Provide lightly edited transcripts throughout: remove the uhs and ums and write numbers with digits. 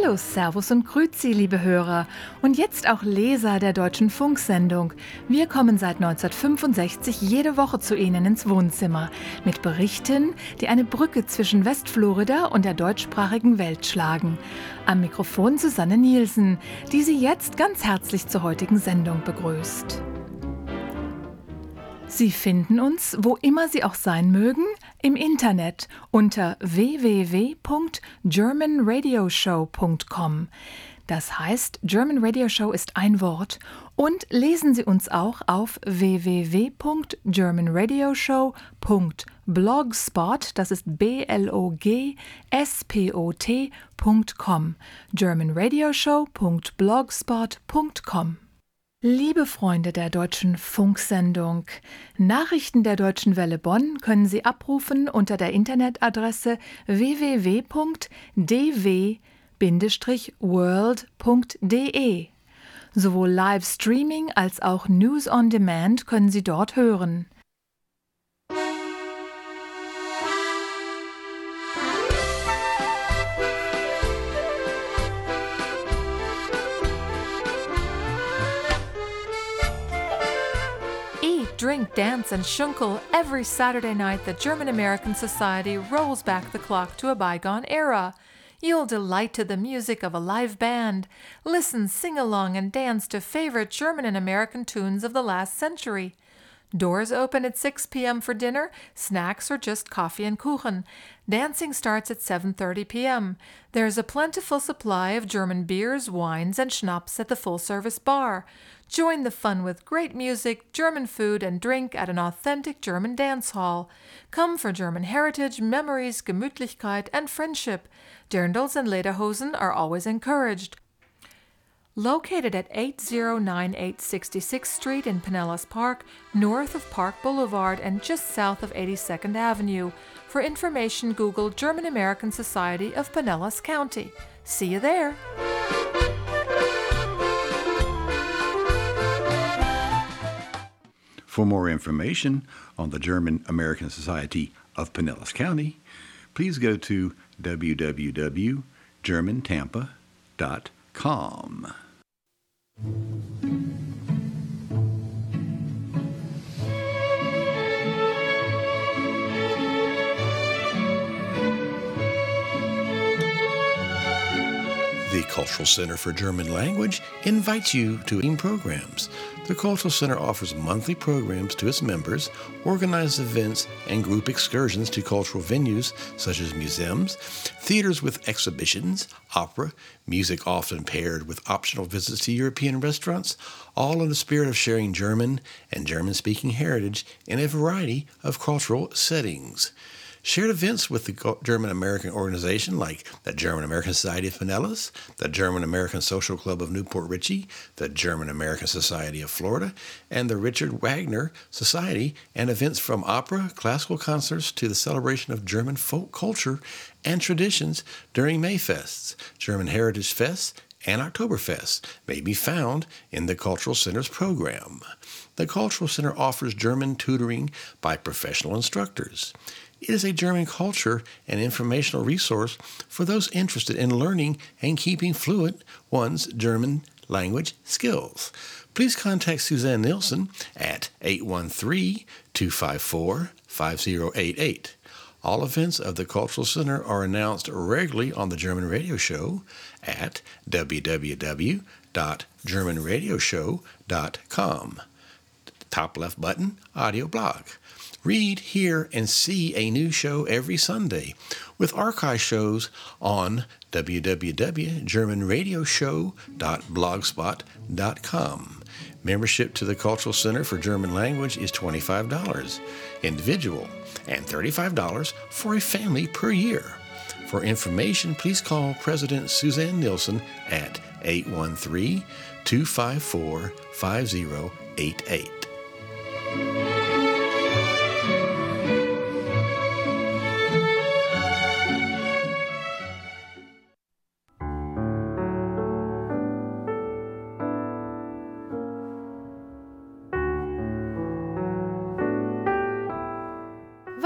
Hallo, Servus und Grüezi, liebe Hörer und jetzt auch Leser der Deutschen Funksendung. Wir kommen seit 1965 jede Woche zu Ihnen ins Wohnzimmer mit Berichten, die eine Brücke zwischen Westflorida und der deutschsprachigen Welt schlagen. Am Mikrofon Susanne Nielsen, die Sie jetzt ganz herzlich zur heutigen Sendung begrüßt. Sie finden uns, wo immer Sie auch sein mögen, im Internet unter www.germanradioshow.com. Das heißt, German Radio Show ist ein Wort und lesen Sie uns auch auf www.germanradioshow.blogspot, das ist blogspot.com, germanradioshow.blogspot.com. Liebe Freunde der Deutschen Funksendung, Nachrichten der Deutschen Welle Bonn können Sie abrufen unter der Internetadresse www.dw-world.de. Sowohl Livestreaming als auch News on Demand können Sie dort hören. Drink, dance, and schunkel. Every Saturday night, the German-American Society rolls back the clock to a bygone era. You'll delight to the music of a live band, listen, sing along, and dance to favorite German and American tunes of the last century. Doors open at 6 p.m. for dinner, snacks, or just coffee and kuchen. Dancing starts at 7:30 p.m. There's a plentiful supply of German beers, wines, and schnapps at the full-service bar. Join the fun with great music, German food, and drink at an authentic German dance hall. Come for German heritage, memories, Gemütlichkeit, and friendship. Dirndls and lederhosen are always encouraged. Located at 8098 66th Street in Pinellas Park, north of Park Boulevard and just south of 82nd Avenue. For information, Google German American Society of Pinellas County. See you there! For more information on the German American Society of Pinellas County, please go to www.germantampa.com. The Cultural Center for German Language invites you to programs. The Cultural Center offers monthly programs to its members, organizes events and group excursions to cultural venues such as museums, theaters with exhibitions, opera, music often paired with optional visits to European restaurants, all in the spirit of sharing German and German-speaking heritage in a variety of cultural settings. Shared events with the German-American organization like the German-American Society of Pinellas, the German-American Social Club of Newport Richey, the German-American Society of Florida, and the Richard Wagner Society, and events from opera, classical concerts to the celebration of German folk culture and traditions during Mayfests, German Heritage Fests, and Oktoberfest may be found in the Cultural Center's program. The Cultural Center offers German tutoring by professional instructors. It is a German culture and informational resource for those interested in learning and keeping fluent one's German language skills. Please contact Suzanne Nielsen at 813-254-5088. All events of the Cultural Center are announced regularly on the German Radio Show at www.germanradioshow.com. Top left button, audio blog. Read, hear, and see a new show every Sunday with archive shows on www.germanradioshow.blogspot.com. Membership to the Cultural Center for German Language is $25 individual and $35 for a family per year. For information, please call President Suzanne Nielsen at 813-254-5088.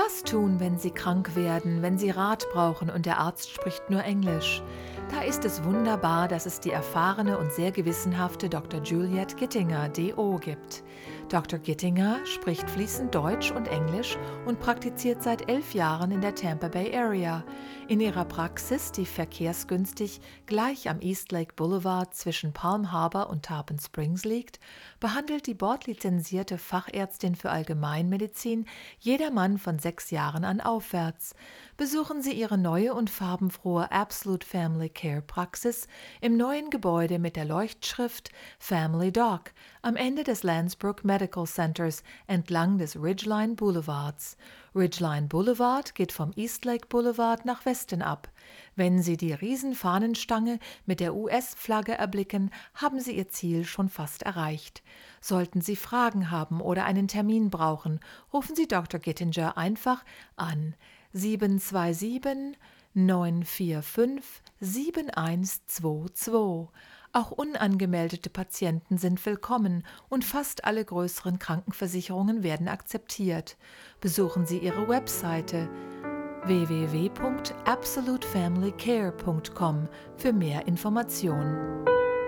Was tun, wenn Sie krank werden, wenn Sie Rat brauchen und der Arzt spricht nur Englisch? Da ist es wunderbar, dass es die erfahrene und sehr gewissenhafte Dr. Juliette Gittinger, DO, gibt. Dr. Gittinger spricht fließend Deutsch und Englisch und praktiziert seit 11 Jahren in der Tampa Bay Area. In ihrer Praxis, die verkehrsgünstig gleich am East Lake Boulevard zwischen Palm Harbor und Tarpon Springs liegt, behandelt die bordlizenzierte Fachärztin für Allgemeinmedizin jedermann von 6 Jahren an aufwärts. Besuchen Sie ihre neue und farbenfrohe Absolute Family Care Praxis im neuen Gebäude mit der Leuchtschrift Family Doc am Ende des Landsbrook Medical Centers entlang des Ridgeline Boulevards. Ridgeline Boulevard geht vom East Lake Boulevard nach Westen ab. Wenn Sie die Riesenfahnenstange mit der US-Flagge erblicken, haben Sie Ihr Ziel schon fast erreicht. Sollten Sie Fragen haben oder einen Termin brauchen, rufen Sie Dr. Gittinger einfach an 727-945-7122. Auch unangemeldete Patienten sind willkommen und fast alle größeren Krankenversicherungen werden akzeptiert. Besuchen Sie ihre Webseite www.absolutefamilycare.com für mehr Informationen.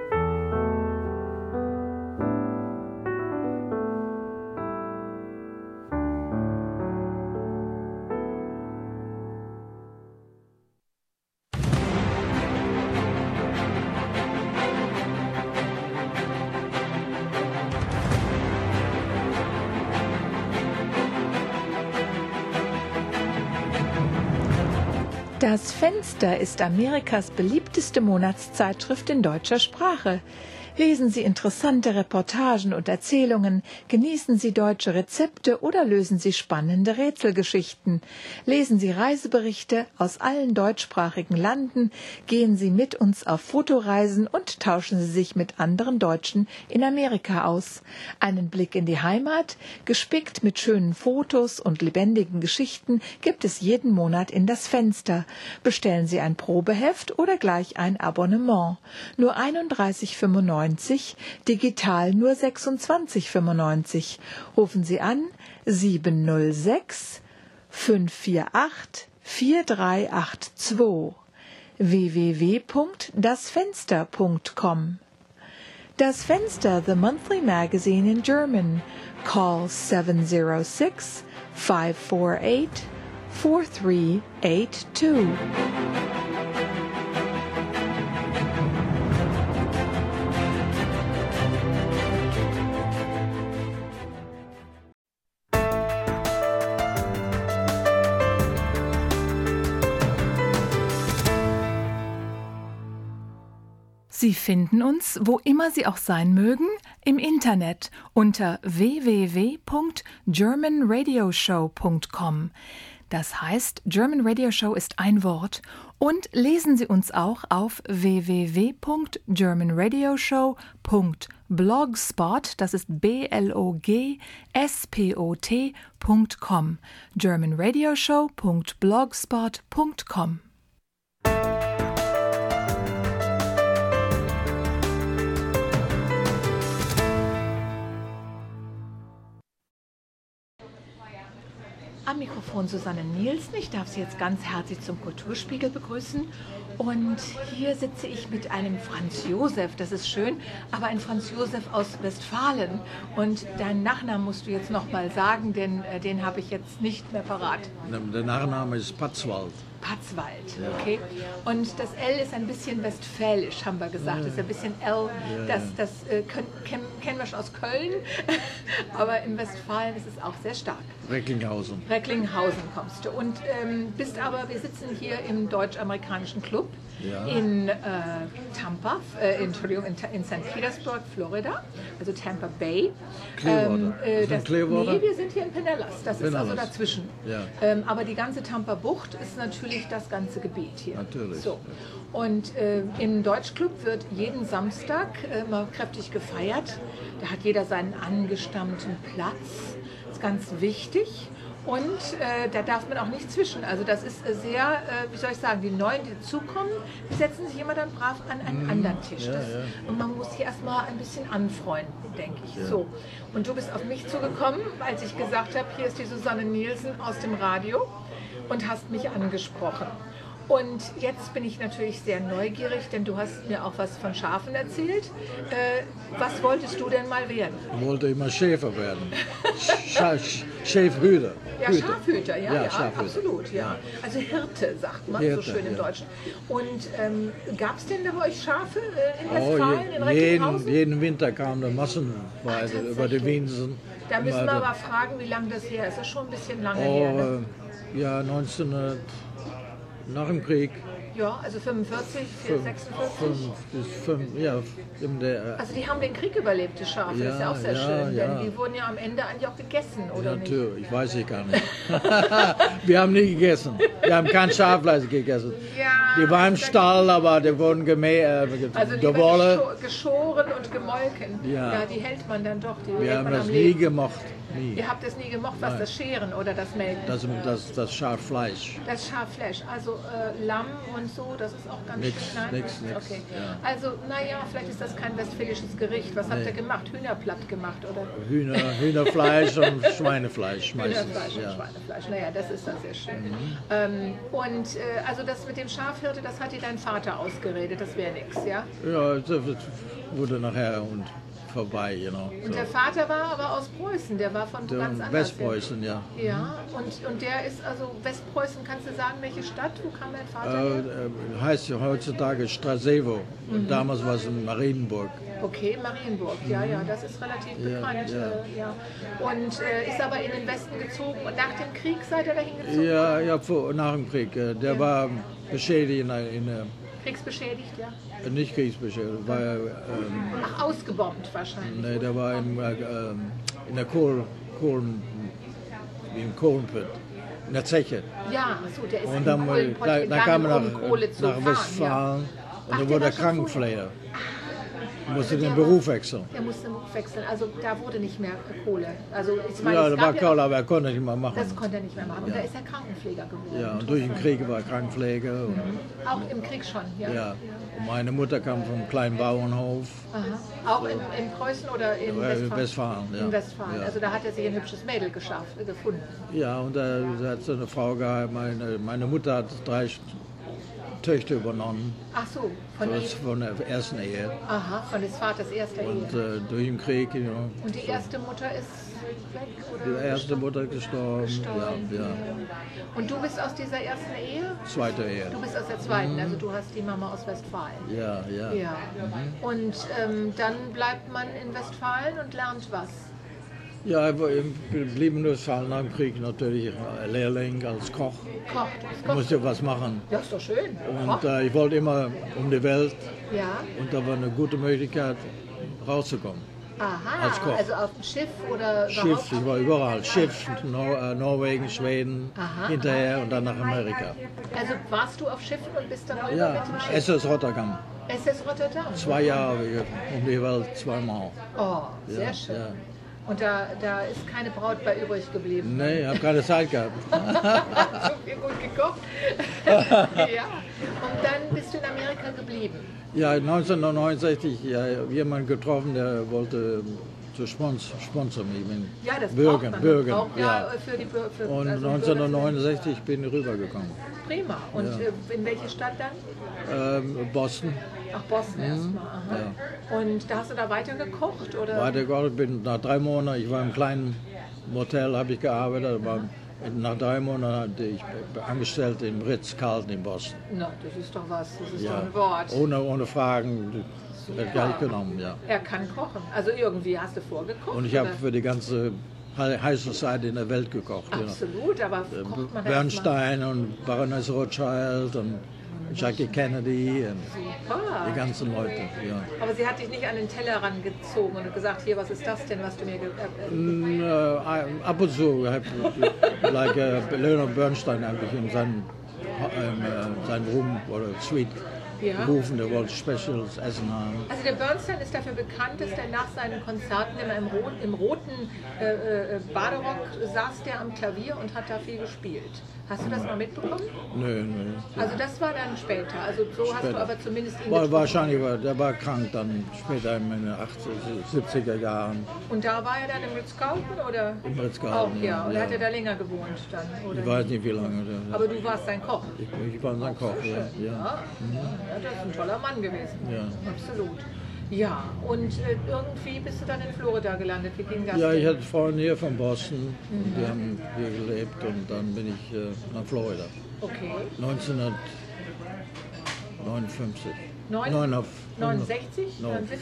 Das Fenster ist Amerikas beliebteste Monatszeitschrift in deutscher Sprache. Lesen Sie interessante Reportagen und Erzählungen, genießen Sie deutsche Rezepte oder lösen Sie spannende Rätselgeschichten. Lesen Sie Reiseberichte aus allen deutschsprachigen Landen, gehen Sie mit uns auf Fotoreisen und tauschen Sie sich mit anderen Deutschen in Amerika aus. Einen Blick in die Heimat, gespickt mit schönen Fotos und lebendigen Geschichten, gibt es jeden Monat in das Fenster. Bestellen Sie ein Probeheft oder gleich ein Abonnement. Nur 31,95, digital nur 26,95. Rufen Sie an 706 548 4382 www.dasfenster.com. Das Fenster, the monthly magazine in German. Call 706 548 4382. Sie finden uns, wo immer Sie auch sein mögen, im Internet unter www.germanradioshow.com. Das heißt, German Radio Show ist ein Wort. Und lesen Sie uns auch auf www.germanradioshow.blogspot, das ist blogspot.com, germanradioshow.blogspot.com. Am Mikrofon Susanne Nielsen. Ich darf Sie jetzt ganz herzlich zum Kulturspiegel begrüßen. Und hier sitze ich mit einem Franz Josef, das ist schön, aber ein Franz Josef aus Westfalen. Und deinen Nachnamen musst du jetzt noch mal sagen, denn den habe ich jetzt nicht mehr parat. Der Nachname ist Patzwald. Patzwald, okay. Und das L ist ein bisschen westfälisch, haben wir gesagt. Das ist ein bisschen L, das kennen wir schon aus Köln, aber in Westfalen ist es auch sehr stark. Recklinghausen. Recklinghausen kommst du. Und wir sitzen hier im deutsch-amerikanischen Club in Tampa, in St. Petersburg, Florida, also Tampa Bay. Clearwater? Nee, wir sind hier in Pinellas, das Pinellas. ist also dazwischen. Ja. Aber die ganze Tampa Bucht ist natürlich das ganze Gebiet hier. Natürlich. So. Und im Deutschclub wird jeden Samstag immer kräftig gefeiert. Da hat jeder seinen angestammten Platz. Das ist ganz wichtig. Und da darf man auch nicht zwischen. Also das ist sehr, wie soll ich sagen, die Neuen, die dazukommen, die setzen sich immer dann brav an einen anderen Tisch. Und man muss sich erstmal ein bisschen anfreunden, denke ich. Ja. So. Und du bist auf mich zugekommen, als ich gesagt habe, hier ist die Susanne Nielsen aus dem Radio und hast mich angesprochen. Und jetzt bin ich natürlich sehr neugierig, denn du hast mir auch was von Schafen erzählt. Was wolltest du denn mal werden? Ich wollte immer Schäfer werden. Schäfhüter. Ja, Schafhüter, ja, Schafhüter. Absolut, ja. Also Hirte, sagt man so schön im Deutschen. Und gab es denn da bei euch Schafe in Westfalen, in Recklinghausen? Jeden Winter kamen da massenweise über die Wiesen. Da müssen wir aber fragen, wie lange das her ist. Das ist schon ein bisschen lange her. Ne? Ja, 1900. Nach dem Krieg. Ja, also 45, 46? Ja, also die haben den Krieg überlebt, die Schafe, das ist ja auch sehr schön, denn die wurden ja am Ende eigentlich auch gegessen, oder nicht? Natürlich, ich weiß ich gar nicht. Wir haben nie gegessen, wir haben kein Schafleisch gegessen. Ja, die waren im Stall, aber die wurden also geschoren und gemolken. Ja, die hält man dann doch. Wir haben das nie gemocht. Nie. Ihr habt es nie gemocht, was das Scheren oder das Melken? Das Schaffleisch. Das Schaffleisch, also Lamm und so, das ist auch ganz nix, schön. Nix. Okay. Ja. Also, naja, vielleicht ist das kein westfälisches Gericht. Was habt ihr gemacht? Hühnerplatt gemacht, oder? Hühnerfleisch und Schweinefleisch meistens. Hühnerfleisch und Schweinefleisch, naja, das ist dann sehr schön. Also das mit dem Schafhirte, das hat dir dein Vater ausgeredet, das wäre nichts, ja? Ja, das wurde nachher vorbei, genau. Und der Vater war aber aus Preußen, der war von ganz anders. Westpreußen, ja. Ja, und der ist, also Westpreußen, kannst du sagen, welche Stadt? Wo kam dein Vater her? Heißt ja heutzutage Strasewo. Und damals war es in Marienburg. Okay, Marienburg, ja, das ist relativ bekannt. Ja. Und ist aber in den Westen gezogen und nach dem Krieg seid ihr dahin gezogen? Ja, nach dem Krieg. Der war beschädigt kriegsbeschädigt, ja? Nicht kriegsbeschädigt, war ausgebombt wahrscheinlich. Nee, der war in der Kohlenpit, in der Zeche. Ja, so, der ist und dann kam er nach Westfalen und dann wurde er Krankenpfleger. Musste den Beruf wechseln. Er musste den Beruf wechseln, also da wurde nicht mehr Kohle. Also, ich meine, ja, da war Kohle, aber er konnte nicht mehr machen. Das konnte er nicht mehr machen. Und da ist er Krankenpfleger geworden. Ja, und durch den Krieg war er Krankenpfleger. Auch im Krieg schon, ja? Ja. Und meine Mutter kam vom kleinen Bauernhof. Aha. Auch in Preußen oder in Westfalen? Ja. In Westfalen. Ja. Also da hat er sich ein hübsches Mädel gefunden. Ja, und er hat so eine Frau gehabt. Meine Mutter hat 3 Töchter übernommen. Ach so, von der ersten Ehe. Aha, von des Vaters erster Ehe. Und durch den Krieg, Und die erste Mutter ist weg, oder? Die erste Mutter gestorben. Ja. Und du bist aus dieser ersten Ehe? Zweite Ehe. Du bist aus der zweiten, also du hast die Mama aus Westfalen. Ja. Und dann bleibt man in Westfalen und lernt was? Ja, ich blieb in Westfalen nach dem Krieg natürlich Lehrling als Koch. Ich musste was machen. Ja, ist doch schön. Und ich wollte immer um die Welt. Ja. Und da war eine gute Möglichkeit, rauszukommen. Aha, als Koch. Also auf dem Schiff oder Schiff, ich war überall. Schiff, Norwegen, Schweden, hinterher und dann nach Amerika. Also warst du auf Schiffen und bist dann rüber mit dem Schiff? SS Rotterdam. SS Rotterdam? 2 Jahre um die Welt, 2-mal. Oh, sehr schön. Ja. Und da ist keine Braut bei übrig geblieben? Nee, ich habe keine Zeit gehabt. So viel gut gekocht. Ja. Und dann bist du in Amerika geblieben? Ja, 1969 jemand getroffen, der wollte zu sponsern. Ja, das Bürger. Ja. Für die und 1969 bin ich rübergekommen. Prima. Und in welche Stadt dann? Boston. Ach, Boston erstmal. Ja. Und da hast du da weiter gekocht? Oder? Weiter gekocht, bin nach 3 Monaten, ich war im kleinen Motel, habe ich gearbeitet, aber nach 3 Monaten hatte ich angestellt im Ritz-Carlton in Boston. Na, das ist doch was, das ist doch ein Wort. Ohne Fragen, wird Geld genommen, ja. Er kann kochen, also irgendwie hast du vorgekocht? Und ich habe für die ganze High Society in der Welt gekocht. Absolut, aber kocht man Bernstein und Baroness Rothschild und Jackie Kennedy und die ganzen Leute. Ja. Aber sie hat dich nicht an den Teller rangezogen und gesagt, hier, was ist das denn, was du mir ab und zu, Leonard Bernstein habe ich in seinem Room oder Suite gerufen, der wollte Specials Essen haben. Also der Bernstein ist dafür bekannt, dass er nach seinen Konzerten immer im roten Baderock saß der am Klavier und hat da viel gespielt. Hast du das mal mitbekommen? Nö. Also das war dann später. Also so hast du aber zumindest ihn getroffen. Wahrscheinlich der war krank dann später in den 70er Jahren. Und da war er dann im Ritz-Carlton oder? Im Ritz-Carlton, auch, ja. Oder hat er da länger gewohnt dann? Oder ich weiß nicht wie lange. Aber du warst sein Koch? Ich war sein Koch, ja. Ja, das ist ein toller Mann gewesen. Ja. Absolut. Ja, und irgendwie bist du dann in Florida gelandet. Wie ging das? Ja, denn? ich hatte Freunde hier von Boston, die haben hier gelebt und dann bin ich nach Florida. Okay. 1959. 69?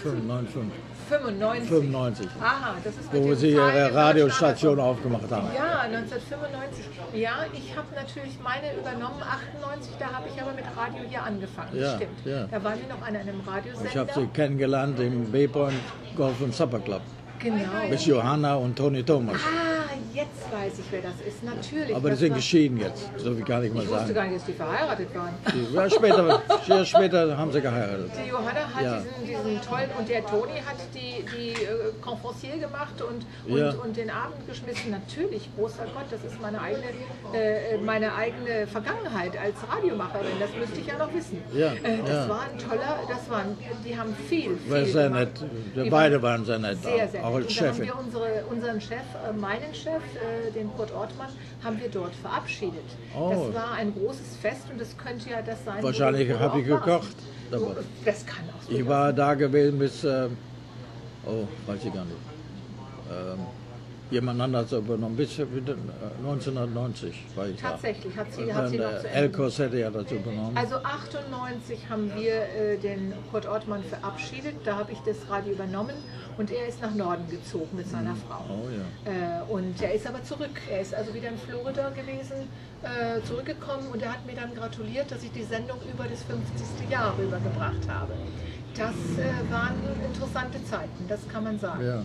95. Aha, das ist mit Wo den sie Zahlen ihre in Radiostation Deutschland aufgemacht haben. Ja, 1995. Ja, ich habe natürlich meine übernommen, 98, da habe ich aber mit Radio hier angefangen. Das Ja, stimmt. ja. Da waren wir noch an einem Radiosender. Ich habe sie kennengelernt im Bay Point Golf and Supper Club Genau. mit Johanna und Tony Thomas. Ah, jetzt weiß ich, wer das ist. Natürlich. Aber die das sind war- geschieden jetzt, so wie kann ich mal Ich wusste sagen. gar nicht, dass die verheiratet waren. Ja, später haben sie geheiratet. Die Johanna hat Ja. diesen tollen, und der Toni hat die Conferencier gemacht und den Abend geschmissen. Natürlich, großer Gott, das ist meine eigene Vergangenheit als Radiomacherin. Das müsste ich ja noch wissen. Ja, Das war ein toller, die haben viel War sehr gemacht. nett. Beide waren sehr nett, Sehr, sehr auch nett. als Und dann haben Chefin. wir unseren Chef, meinen Chef, den Kurt Ortmann, haben wir dort verabschiedet. Oh. Das war ein großes Fest und das könnte ja das sein. Wahrscheinlich wo du habe ich auch warst. gekocht. Aber Das kann auch so ich war da gewesen bis, weiß ich gar nicht. Jemand anders übernommen, bis 1990 war ich Tatsächlich, hat sie da. noch Und zu dann Ende. El Corsetti hat das übernommen. Also 98 haben wir den Kurt Ortmann verabschiedet, da habe ich das Radio übernommen und er ist nach Norden gezogen mit seiner Frau. Oh ja. Und er ist aber zurück, er ist also wieder in Florida gewesen, zurückgekommen und er hat mir dann gratuliert, dass ich die Sendung über das 50. Jahr rübergebracht habe. Das waren interessante Zeiten, das kann man sagen. Ja.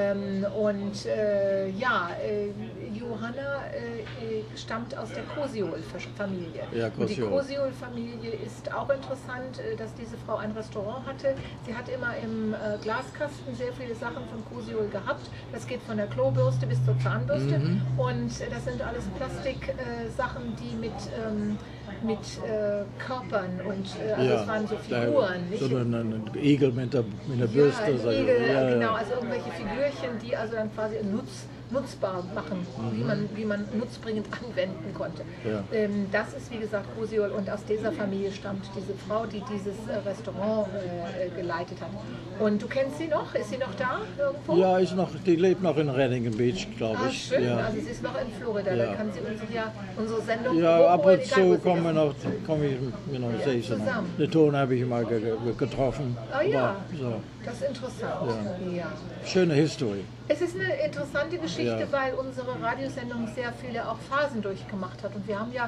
Johanna stammt aus der Kosiol-Familie. Ja, und die Kosiol. Kosiol-Familie ist auch interessant, dass diese Frau ein Restaurant hatte. Sie hat immer im Glaskasten sehr viele Sachen von Kosiol gehabt. Das geht von der Klobürste bis zur Zahnbürste. Und das sind alles Plastiksachen, die mit Körpern und das waren so Figuren. So ein Igel mit der Bürste. Ja, ein sag ich. Igel, Ja, ja. genau, also irgendwelche Figürchen, die also dann quasi nutzbar machen, wie man nutzbringend anwenden konnte. Ja. Das ist wie gesagt Kosiol und aus dieser Familie stammt diese Frau, die dieses Restaurant geleitet hat. Und du kennst sie noch? Ist sie noch da irgendwo? Ja, die lebt noch in Reddington Beach, glaube Ah, ich. schön, Ja. also sie ist noch in Florida, Ja. da kann sie unsere Sendung Ja, ab hochholen, und egal, wo zu sie komme ist. ich, sehe ich sie noch. zusammen. Den Ton habe ich mal getroffen. Oh ja. Aber so. Das ist interessant. Ja. Schöne History. Es ist eine interessante Geschichte, Ja. weil unsere Radiosendung sehr viele auch Phasen durchgemacht hat. Und wir haben ja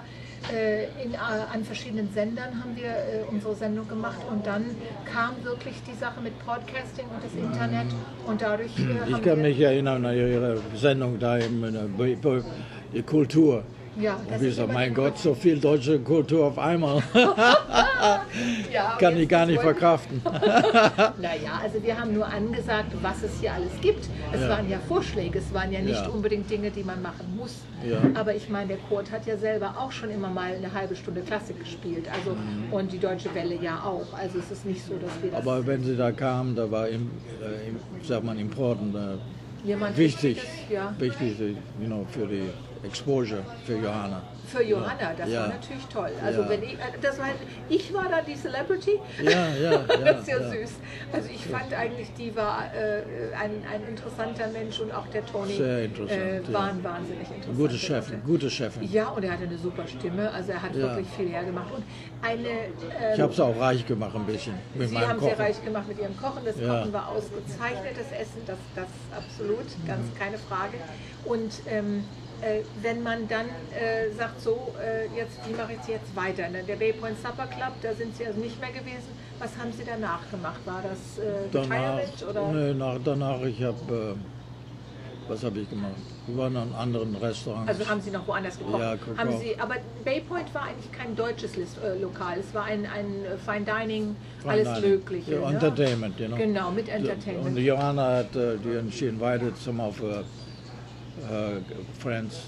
an verschiedenen Sendern haben wir unsere Sendung gemacht und dann kam wirklich die Sache mit Podcasting und das Internet und dadurch Ich haben kann wir, mich erinnern an Ihre Sendung da in der Kultur. ja, Und das wie ist gesagt, immer mein die Gott, so viel deutsche Kultur auf einmal. Ja, und Kann ich jetzt gar nicht wollen- verkraften. Naja, also wir haben nur angesagt, was es hier alles gibt. Es Ja. waren ja Vorschläge, es waren ja nicht Ja. unbedingt Dinge, die man machen muss. Ja. Aber ich meine, der Kurt hat ja selber auch schon immer mal eine halbe Stunde Klassik gespielt. Also, und die Deutsche Welle ja auch. Also es ist nicht so, dass wir das... Aber wenn sie da kam, da war sagt man important, jemand wichtig, Wichtiges, ja. wichtig, für die Exposure für Johanna. Für Johanna, das Ja. war natürlich toll. Also Ja. wenn ich war da die Celebrity. Ja. Das ist ja süß. Also ich fand eigentlich, die war ein interessanter Mensch und auch der Toni Sehr interessant, ja. waren wahnsinnig interessant. Gute Chefin. Ja, und er hatte eine super Stimme, also er hat Ja. wirklich viel hergemacht. Und Ich habe sie auch reich gemacht ein bisschen mit Sie meinem haben Kochen. sehr reich gemacht mit ihrem Kochen. Das Ja. Kochen war ausgezeichnet, das Essen, das absolut, ganz keine Frage. Und wenn man dann sagt, so, wie mache ich es jetzt weiter? Ne? Der Bay Point Supper Club, da sind Sie also nicht mehr gewesen. Was haben Sie danach gemacht? War das Danach, Retirement? Oder? danach, ich habe Was habe ich gemacht? Wir waren an anderen Restaurants. Also haben Sie noch woanders gekocht? Ja, gekocht. Haben Sie, aber Bay Point war eigentlich kein deutsches Lokal. Es war ein Fine Dining, alles Mögliche. Ja, Entertainment, you know. Genau, mit Entertainment. Und Johanna hat, she invited some of her friends,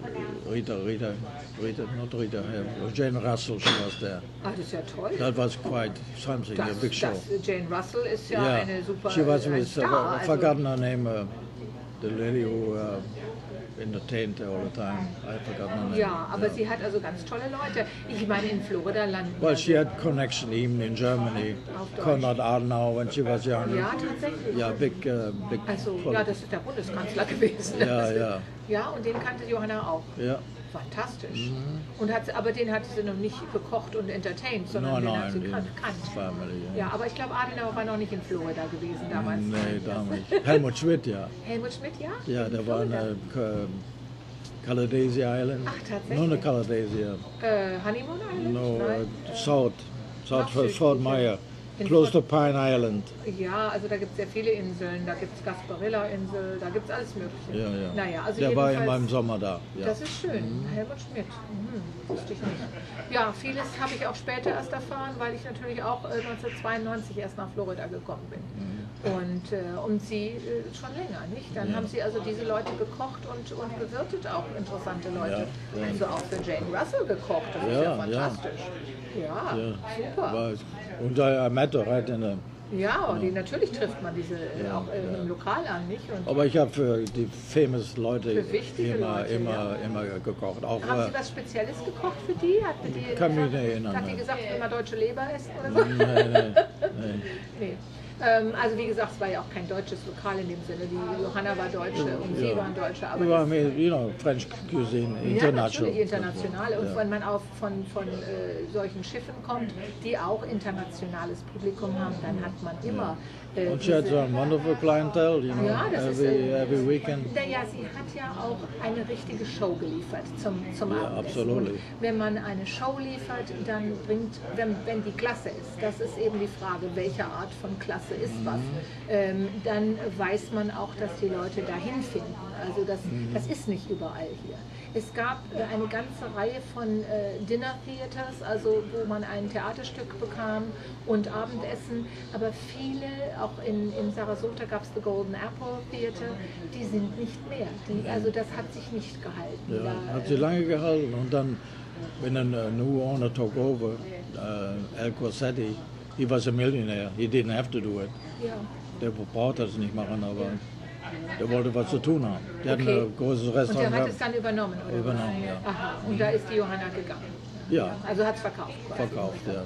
Jane Russell, she was there. Ah, das ist ja toll. That was quite something, a big show. Jane Russell ist ja eine super She was ein with, Star. forgotten her name, the lady who entertained all the time. I forgot her name. Ja, aber sie hat also ganz tolle Leute. Ich meine, in Florida landen. Well, she had connection even in Germany. Konrad Adenauer when she was young. Ja, tatsächlich. Ja, big. Also, ja, das ist der Bundeskanzler gewesen. Ja, ja. Ja, und den kannte Johanna auch. Ja. Fantastisch. Und aber den hatte sie noch nicht gekocht und entertained, sondern den hat sie gekannt. Family, Ja, aber ich glaube, Adenauer war noch nicht in Florida gewesen damals. Nee, damals nicht. Helmut Schmidt, ja. Helmut Schmidt, ja? Ja, der war in Caladesia Island. Ach, tatsächlich? No, eine Caladesia. Honeymoon Island? No, Nein? South Fort Myers. Close to Pine Island. Ja, also da gibt es sehr viele Inseln. Da gibt es Gasparilla-Insel, da gibt es alles Mögliche. Ja, ja. Naja, also der war jedenfalls- im Sommer da. Ja. Das ist schön. Helmut Schmidt. Wusste ich nicht. Ja, vieles habe ich auch später erst erfahren, weil ich natürlich auch 1992 erst nach Florida gekommen bin. Und sie schon länger, nicht? Dann haben sie also diese Leute gekocht und bewirtet auch interessante Leute. Ja, ja. Also auch für Jane Russell gekocht. Das ist ja fantastisch. Ja, super. Und I met her right in the. Ja, die, natürlich trifft man diese auch im Lokal an, nicht? Und Aber ich habe für die famous Leute Für wichtige Leute, immer gekocht. Auch haben Sie was Spezielles gekocht für die? Hat die kann mich gesagt, nicht erinnern, Hat die ne. gesagt, immer deutsche Leber essen oder so? nee. Nee. Also wie gesagt, es war ja auch kein deutsches Lokal in dem Sinne. Die Johanna war Deutsche und Sie waren Deutsche. Aber Wir waren French cuisine, ja, international. natürlich international. Und wenn man auch von solchen Schiffen kommt, die auch internationales Publikum haben, dann hat man immer Und she had some wonderful clientele, you know, Ja, das every weekend. Naja, sie hat ja auch eine richtige Show geliefert zum Abendessen. absolutely. Und wenn man eine Show liefert, dann bringt, wenn die Klasse ist, das ist eben die Frage, welche Art von Klasse ist was, dann weiß man auch, dass die Leute dahin finden. Also das ist nicht überall hier. Es gab eine ganze Reihe von Dinner Theaters, also wo man ein Theaterstück bekam und Abendessen, aber viele, auch in Sarasota gab es The Golden Apple Theater, die sind nicht mehr. Also das hat sich nicht gehalten. Ja, hat sie lange gehalten und dann, when a new owner took over, Al Corsetti, he was a millionaire, he didn't have to do it. Ja. Der brauchte das nicht machen, aber der wollte was zu tun haben. Der hat ein großes Und Restaurant der hat es gehabt. dann übernommen, oder? Übernommen, ja. Aha. Und da ist die Johanna gegangen. Ja, Also hat es verkauft. quasi. verkauft, ja.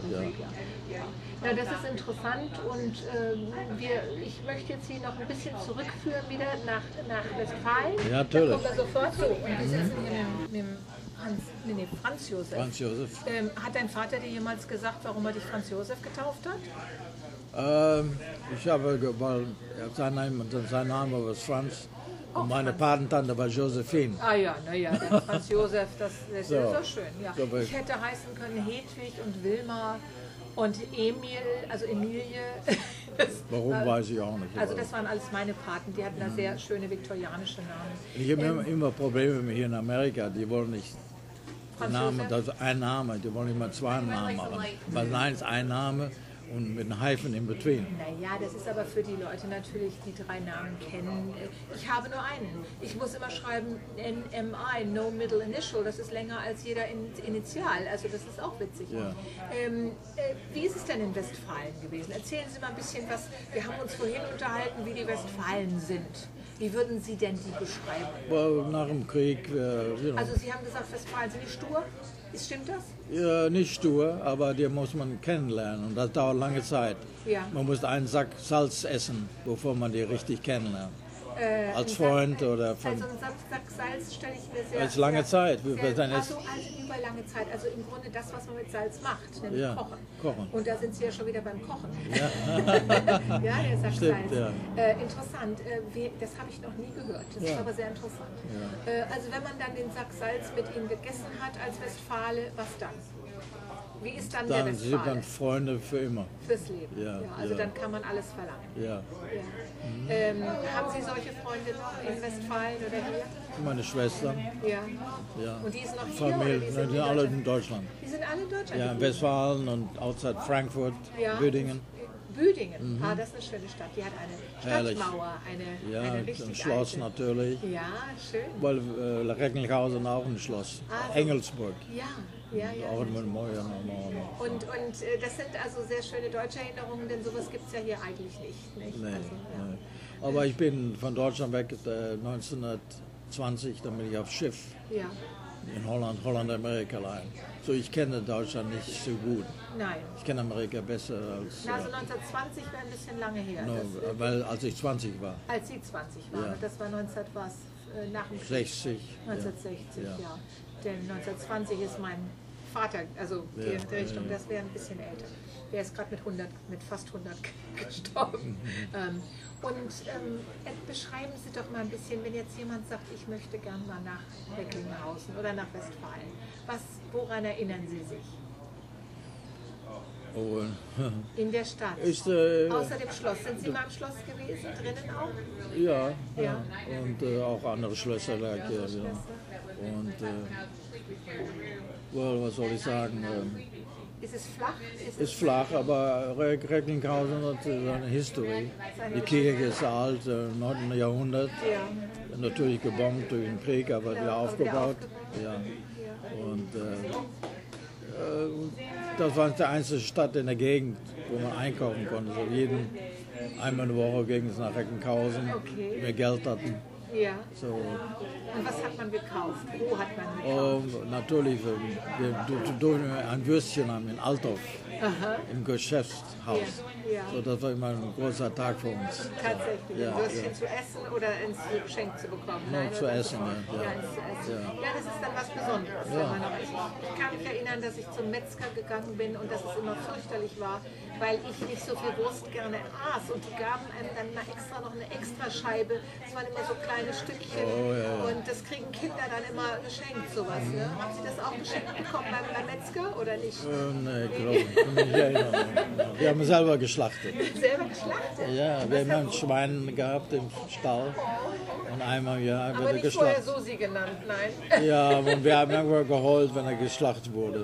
Ja, das ist interessant und ich möchte jetzt Sie noch ein bisschen zurückführen wieder nach Westfalen. Ja, natürlich. Da kommen wir sofort so. Und wir sitzen hier mit Franz Josef. Franz Josef. Hat dein Vater dir jemals gesagt, warum er dich Franz Josef getauft hat? Ich habe, weil sein Name war Franz und meine Patentante war Josephine. Ah ja, naja, der Franz Josef, das ist So. so schön. Ja. So, Ich hätte heißen können Hedwig und Wilma und Emil, also Emilie. Warum weiß ich auch nicht. Also das waren alles meine Paten, die hatten da sehr schöne viktorianische Namen. Ich habe immer Probleme hier in Amerika, die wollen nicht Franz Name, Josef? das ist ein Name, die wollen immer zwei Namen machen. Weil nein ist ein Name und mit einem Hyphen in between. Naja, das ist aber für die Leute natürlich, die drei Namen kennen. Ich habe nur einen. Ich muss immer schreiben NMI, No Middle Initial. Das ist länger als jeder Initial. Also das ist auch witzig. Ja. Wie ist es denn in Westfalen gewesen? Erzählen Sie mal ein bisschen was. Wir haben uns vorhin unterhalten, wie die Westfalen sind. Wie würden Sie denn die beschreiben? Well, nach dem Krieg, Also Sie haben gesagt, Westfalen sind nicht stur. Stimmt das? nicht stur, aber die muss man kennenlernen und das dauert lange Zeit. Ja. Man muss einen Sack Salz essen, bevor man die richtig kennenlernt. Als Freund oder von... Also einen Sack Salz stelle ich mir sehr... Als lange Zeit. Also über lange Zeit. Also im Grunde das, was man mit Salz macht, nämlich Ja, kochen. kochen. Und da sind Sie ja schon wieder beim Kochen. Ja. Ja, der Sack Stimmt, Salz. ja. Interessant. Das habe ich noch nie gehört. Das ist Ja. aber sehr interessant. Also wenn man dann den Sack Salz mit Ihnen gegessen hat als Westfale, was dann? Wie ist dann der dann sind Westfale? dann Freunde für immer. Fürs Leben. Ja, Also ja. dann kann man alles verlangen. Ja. Ja. Haben Sie solche Freunde noch in Westfalen oder hier? Meine Schwester, Ja. ja. Und die ist noch hier? Familie, oder die die sind alle in Deutschland. Die sind alle in Deutschland. Ja, in Westfalen und outside Frankfurt, Ja. Büdingen. Büdingen, das ist eine schöne Stadt. Die hat eine Herrlich. Stadtmauer, Ja, eine richtig ein Schloss alte. natürlich. Ja, schön. Weil Recklinghausen auch ein Schloss. Ah, so. Engelsburg. Ja. Auch in Mauer. Und das sind also sehr schöne deutsche Erinnerungen, denn sowas gibt es ja hier eigentlich nicht. Nee, Also, nee. Aber ich bin von Deutschland weg 1920, dann bin ich auf Schiff ja. in Holland-Amerika allein. So, ich kenne Deutschland nicht so gut. Nein. Ich kenne Amerika besser als, Na, also 1920 wäre ein bisschen lange her. no, Das, weil als ich 20 war. als Sie 20 waren. Ja. Und das war 19 was? Nach dem Krieg. 60. 1960, Ja. ja. Denn 1920 ist mein Vater, also die Richtung, das wäre ein bisschen älter. Der ist gerade mit fast 100 gestorben. Beschreiben Sie doch mal ein bisschen, wenn jetzt jemand sagt, ich möchte gern mal nach Recklinghausen oder nach Westfalen. Woran erinnern Sie sich? Oh, In der Stadt. ist, Außer dem Schloss. Sind Sie mal im Schloss gewesen? Drinnen auch? ja, Ja. und auch andere Schlösser. Like, Andere ja. Schlösser. Und well, was soll ich sagen? Ist es flach? Ist flach, aber Recklinghausen hat eine Historie. Die Kirche ist alt, 9. Jahrhundert. Ja. Natürlich gebombt durch den Krieg, aber wieder aufgebaut. Ja. Ja. Und das war die einzige Stadt in der Gegend, wo man einkaufen konnte. So einmal eine Woche ging es nach Recklinghausen, Okay. wir Geld hatten. Ja. So, Und was hat man gekauft? Wo hat man gekauft? natürlich, wir durften ein Würstchen haben in Althoff, im Geschäftshaus. Ja. So, das war immer ein großer Tag für uns. Tatsächlich, Ja, ein Würstchen ja. zu essen oder ins Geschenk zu bekommen? Nur Nein, zu oder essen, ja. Ja, ins zu essen. Ja, das ist dann was Besonderes. Wenn man noch, ich kann mich erinnern, dass ich zum Metzger gegangen bin und dass es immer fürchterlich war, weil ich nicht so viel Wurst gerne aß. Und die gaben einem dann noch eine extra Scheibe. Das waren immer so kleine Stückchen. Und das kriegen Kinder dann immer geschenkt, sowas. Ne? Haben Sie das auch geschenkt bekommen beim Metzger oder nicht? Nee, ich glaube nicht. Erinnern. Wir haben selber geschlachtet. Selber geschlachtet? Ja, wir haben ein Schwein gehabt im Stall und einmal im Jahr Aber wird er nicht vorher geschlachtet. Susi genannt, nein. Ja, und wir haben irgendwann geheult, wenn er geschlachtet wurde.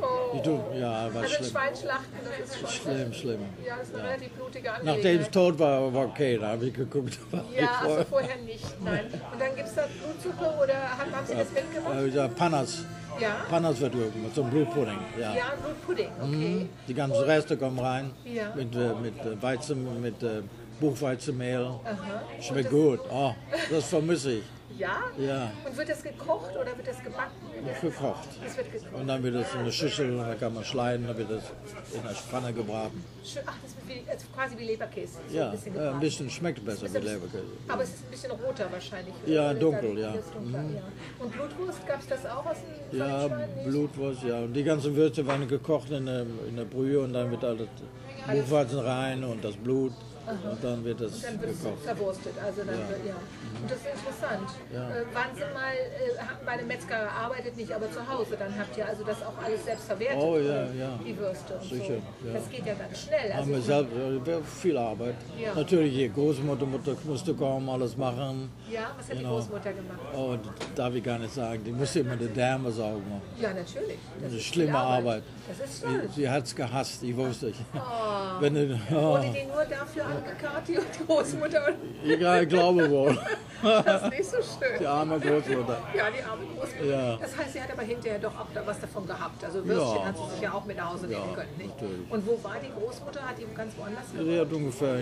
Ja, war Also ein schlimm. Schwein schlachten, das ist schon Schlimm. Ja, das ist eine relativ blutige Nachdem Angelegenheit. es tot war okay, da habe ich geguckt. Ja, also vorher nicht, nein. Und dann gibt es da Blutsuppe oder haben Sie das mitgebracht? Ja, Panas. Ja? Panas wird drücken, mit so einem Blutpudding. Ja. Ja, ein Blutpudding, okay. Die ganzen Reste kommen rein Ja. mit Weizen, mit Buchweizenmehl. Schmeckt Und gut. Oh, das vermisse ich. Ja? Ja, Und wird das gekocht oder wird das gebacken? gekocht. Das wird gekocht. Und dann wird es in eine Schüssel, und dann kann man schneiden, dann wird es in der Pfanne gebraten. Schön, ach, das wird wie, also quasi wie Leberkäse. So Ja, ein bisschen ein gebraten. bisschen schmeckt besser wie Leberkäse. Aber es ist ein bisschen roter wahrscheinlich. Ja, Oder dunkel, ja. ist dunkler, ja. Und Blutwurst, gab es das auch aus dem Ja, Schwein? Nicht? Blutwurst, ja. Und die ganzen Würste werden gekocht in der Brühe und dann wird alles Buchweizen rein und das Blut und dann wird es Dann wird es gekocht. verwurstet, also dann wird, ja. Und das ist interessant. Waren Sie mal, haben bei einem Metzger gearbeitet, nicht aber zu Hause, dann habt ihr also das auch alles selbst verwertet, Oh, ja, oder? ja. Die Würste und Sicher, so. ja. Das geht ja ganz schnell. Haben Also wir ich selbst, viel Arbeit. Ja. Natürlich, die Großmutter musste kommen, alles machen. ja, was hat die Genau. Großmutter gemacht? Oh, das darf ich gar nicht sagen. Die musste immer die Därme saugen machen. Ja, natürlich. Das Eine ist schlimme viel Arbeit. Das ist toll. Sie hat es gehasst, ich wusste nicht. Wenn du, Wurde die nur dafür angekarrt, die Großmutter? ich glaube wohl. Das ist nicht so schön. Die arme Großmutter. Ja, die arme Großmutter. Ja. Das heißt, sie hat aber hinterher doch auch was davon gehabt. Also Würstchen Ja. hat sie sich ja auch mit nach Hause nehmen können, nicht? natürlich. Und wo war die Großmutter? Hat die ganz woanders gewohnt? Sie hat ungefähr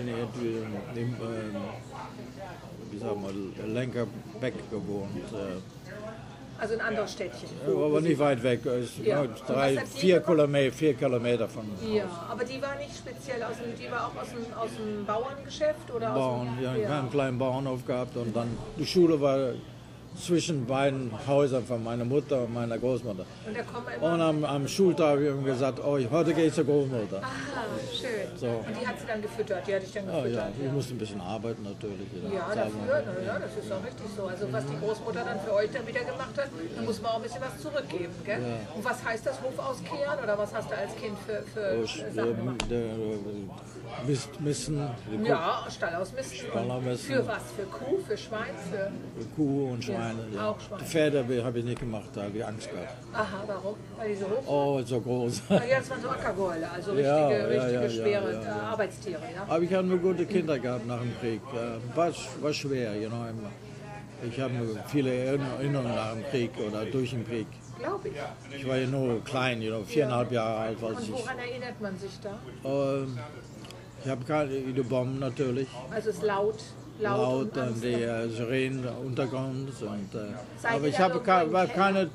im wie sagen wir, Lenkerbeck gewohnt. Also ein anderes Städtchen. Aber nicht weit weg. Ist Ja. nur Und was hat die 4 Kilometer von Ja, aber die war nicht speziell die war auch aus dem Bauerngeschäft oder Bauern. aus dem, Ja, wir haben einen kleinen Bauernhof gehabt und dann die Schule war zwischen beiden Häusern von meiner Mutter und meiner Großmutter. Und da kommen immer... Und am Schultag habe ich ihm gesagt, oh, heute gehe ich zur Großmutter. Ah, schön. So. Und die hat sie dann gefüttert? Die hat dich dann Oh, gefüttert? ja, ich musste ein bisschen arbeiten natürlich. Ja, dafür, ja, das ist auch richtig so. Also was die Großmutter dann für euch dann wieder gemacht hat, da muss man auch ein bisschen was zurückgeben, gell? Ja. Und was heißt das, Hof auskehren? Oder was hast du als Kind für Sachen gemacht? Misten. Ja, Stall ausmisten. Stall ausmisten. Für was? Für Kuh, für Schwein? Für Kuh und Schweine. Ja. Auch Schweine. Die Pferde habe ich nicht gemacht, da habe ich Angst gehabt. Aha, warum? Weil die so hoch? Oh, so groß. Ja, das waren so Ackergäule, also richtige schwere Arbeitstiere. Ja? Aber ich habe nur gute Kinder gehabt nach dem Krieg. War schwer, you know. Ich habe viele Erinnerungen nach dem Krieg oder durch den Krieg. Glaube ich. Ich war ja nur klein, 4,5 Jahre alt. Und woran erinnert man sich da? Ich habe keine die Bomben natürlich. Also es ist laut und die Sirenen untergrund. Aber ich habe keine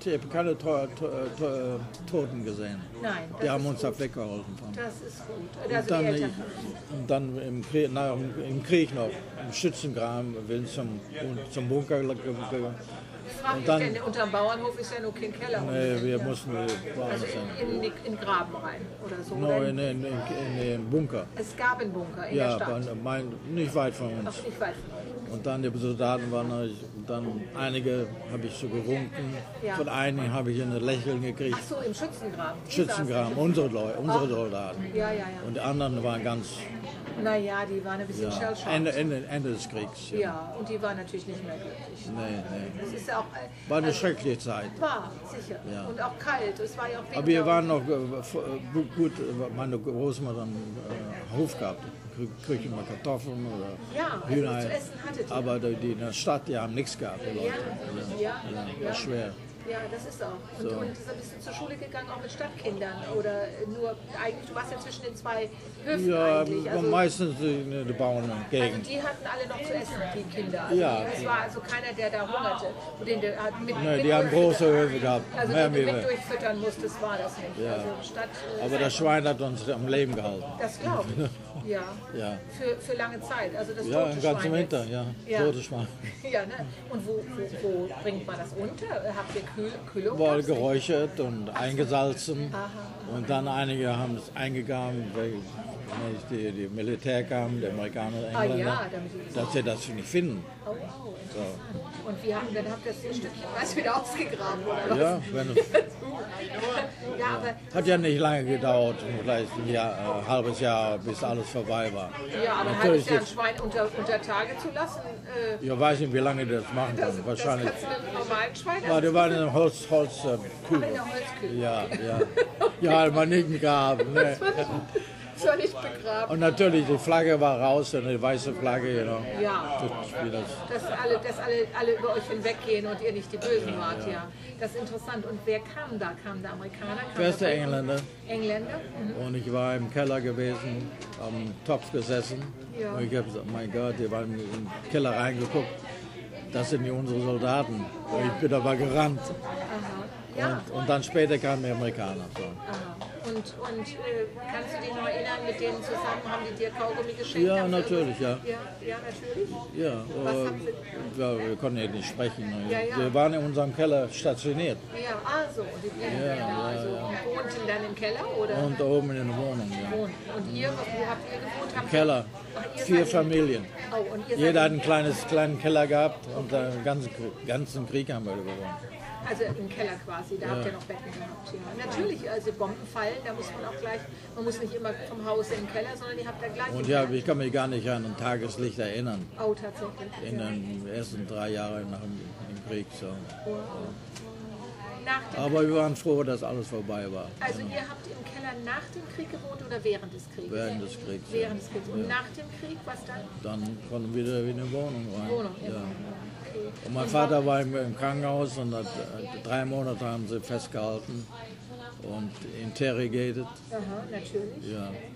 Toten gesehen. Nein. Die haben uns da weggeholfen. Das ist gut. Und dann im Krieg noch, im Schützengraben, wenn es zum Bunker gegangen. Und dann, unter dem Bauernhof ist ja nur kein Keller. Nee, wir mussten also in den Graben rein oder so. No, in den Bunker. Es gab einen Bunker in der Stadt? Ja, nicht weit von uns. Ach, nicht weit von uns. Und dann die Soldaten waren, dann einige habe ich so gewunken, von einigen habe ich ein Lächeln gekriegt. Ach so, im Schützengraben? Schützengraben, unsere Soldaten. Ja. Und die anderen waren ganz... Naja, die waren ein bisschen shellshocked. Ende des Kriegs. Ja, und die waren natürlich nicht mehr glücklich. Nee. Das ist ja auch, war eine schreckliche Zeit. War, sicher. Ja. Und auch kalt. Es war ja auch Winter. Aber wir waren noch gut, meine Großmutter einen Hof gehabt. Kriegte mal Kartoffeln oder Hühner. Also zu essen hattet ihr. Aber die in der Stadt, die haben nichts gehabt. Die Leute. Ja. War schwer. Ja, das ist auch. Und bist du zur Schule gegangen, auch mit Stadtkindern? Oder nur, eigentlich, du warst ja zwischen den zwei Höfen eigentlich. Ja, meistens die Bauern entgegen. Also die hatten alle noch zu essen, die Kinder. Ja. Es war also keiner, der da hungerte. Und den du die haben große Höfe gehabt. Also den du mit durchfüttern musstest, war das nicht. Ja. Also aber das Schwein hat uns am Leben gehalten. Das glaube ich. Ja. Für lange Zeit. Also das tote im ganzen Winter, tote Schwein. Ja, ne? Und wo bringt man das unter? Habt ihr Kühlung? Wurde geräuchert und eingesalzen. Aha. Und dann einige haben es eingegaben, weil die Militär kamen, die Amerikaner und Engländer, dass sie das nicht finden. Oh, so. Und dann habt ihr das ein Stückchen wieder ausgegraben, oder was? Ja, aber hat ja nicht lange gedauert, vielleicht ein halbes Jahr, bis alles vorbei war. Ja, aber ein halbes Jahr ein Schwein unter Tage zu lassen? Ich weiß nicht, wie lange die das machen können. Wahrscheinlich. Das kannst du mit einem normalen Schwein ja, die waren in einer Holzkühle. In der Holzkühle? Ja. Ja, man nicht gehabt. Ne. Völlig begraben. Und natürlich, die Flagge war raus, eine weiße Flagge, Ja. Dass alle über euch hinweggehen und ihr nicht die Bösen wart, ja. Das ist interessant. Und wer kam da? Kamen da Amerikaner? Erste Engländer. Engländer? Mhm. Und ich war im Keller gewesen, am Topf gesessen. Ja. Und ich habe gesagt, mein Gott, die waren in den Keller reingeguckt. Das sind ja unsere Soldaten. Und ich bin aber gerannt. Aha. Ja. Und dann später kamen die Amerikaner. So. Aha. Und kannst du dich noch erinnern, mit denen zusammen haben die dir Kaugummi geschenkt? Ja, natürlich, ja. Ja, natürlich? Ja, wir konnten ja nicht sprechen. Ja. Wir waren in unserem Keller stationiert. Ja, also, die blieben und wohnten dann im Keller, oder? Und oben in der Wohnung, ja. Und ihr, wo habt ihr gewohnt? Im Keller. 4 Familien. Oh, und jeder hat einen kleinen Keller gehabt und den ganzen Krieg haben wir überwohnt. Also im Keller quasi, da habt ihr noch Betten gehabt. Ja. Natürlich, also Bomben fallen, da muss man auch gleich, man muss nicht immer vom Haus in den Keller, sondern die habt ihr gleich. Und ich kann mich gar nicht an ein Tageslicht erinnern. Oh, tatsächlich. In den ersten 3 Jahren nach dem Krieg. So. Wow. Aber wir waren froh, dass alles vorbei war. Also ihr habt im Keller nach dem Krieg gewohnt oder während des Krieges? Während des Kriegs. Während des Kriegs. Und nach dem Krieg, was dann? Dann konnten wir wieder in eine Wohnung rein. Ja. Okay. Und mein Vater war im Krankenhaus und hat 3 Monate haben sie festgehalten und interrogated. Aha, natürlich. Ja.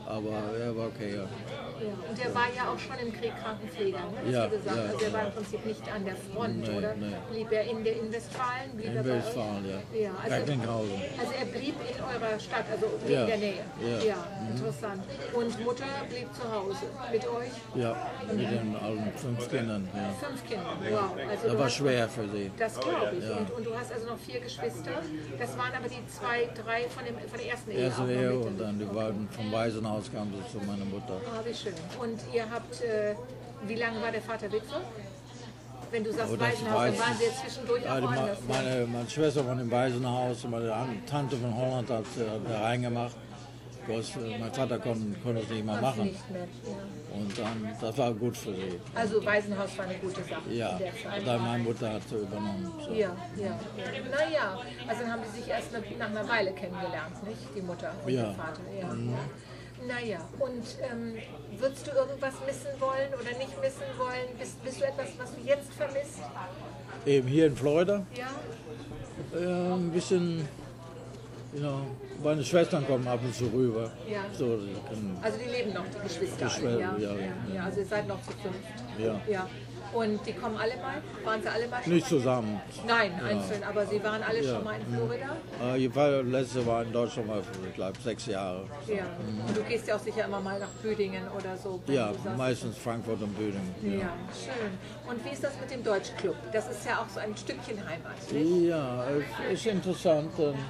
Aber er war okay, ja. Ja. Und er war ja auch schon im Krieg Krankenpfleger, ne? Ja, Hast du gesagt. ja, Also er war im Prinzip nicht an der Front, Nee, oder? nee. Blieb er in Westfalen? Blieb er In bei Westfalen, euch? ja. Ja, also Recklinghausen. er blieb in eurer Stadt, also Ja, in der Nähe. ja. Interessant. Und Mutter blieb zu Hause mit euch? Ja, mit den allen 5 Kindern. Ja. 5 Kinder, wow. Also Das du war hast- schwer für sie. Das glaube ich. Ja. Und du hast also noch 4 Geschwister. Das waren aber die 2, 3 von der ersten Ehe. Erste auch noch Ehe mit. und dann die beiden vom Waisenhaus kamen sie zu meiner Mutter. Ah, wie schön. Und ihr habt, wie lange war der Vater Witwe? Wenn du sagst Oh, das Waisenhaus, weiß dann waren ich. sie jetzt zwischendurch auch Also woanders. meine Schwester war im Waisenhaus und meine Tante von Holland hat da reingemacht. Mein Vater konnte es nicht mehr Kannst du machen. nicht mehr. Ja. Und dann, das war gut für sie. Also Waisenhaus war eine gute Sache Ja, in der Zeit. und dann meine Mutter hat sie übernommen. So. Ja. Naja, also dann haben sie sich erst nach einer Weile kennengelernt, nicht? Die Mutter und Ja. der Vater. Ja. Naja, und würdest du irgendwas missen wollen oder nicht missen wollen? Bist du etwas, was du jetzt vermisst? Eben hier in Florida, Ja? ein bisschen, meine Schwestern kommen ab und zu rüber. Ja. So, die können, Also die leben noch, die Geschwister. Geschwister, alle, ja. Also ihr seid noch zu 5. ja, Ja. Und die kommen alle mal? Waren sie alle mal schon nicht mal? zusammen. Nein, einzeln, aber sie waren alle schon mal in Florida? Ich war letzte war in Deutschland mal für, ich glaube, 6 Jahre. Ja. Und du gehst ja auch sicher immer mal nach Büdingen oder so. wenn Ja, du sagst- meistens Frankfurt und Büdingen. Ja, schön. Und wie ist das mit dem Deutschclub? Das ist ja auch so ein Stückchen Heimat, nicht? Ja, es ist interessant.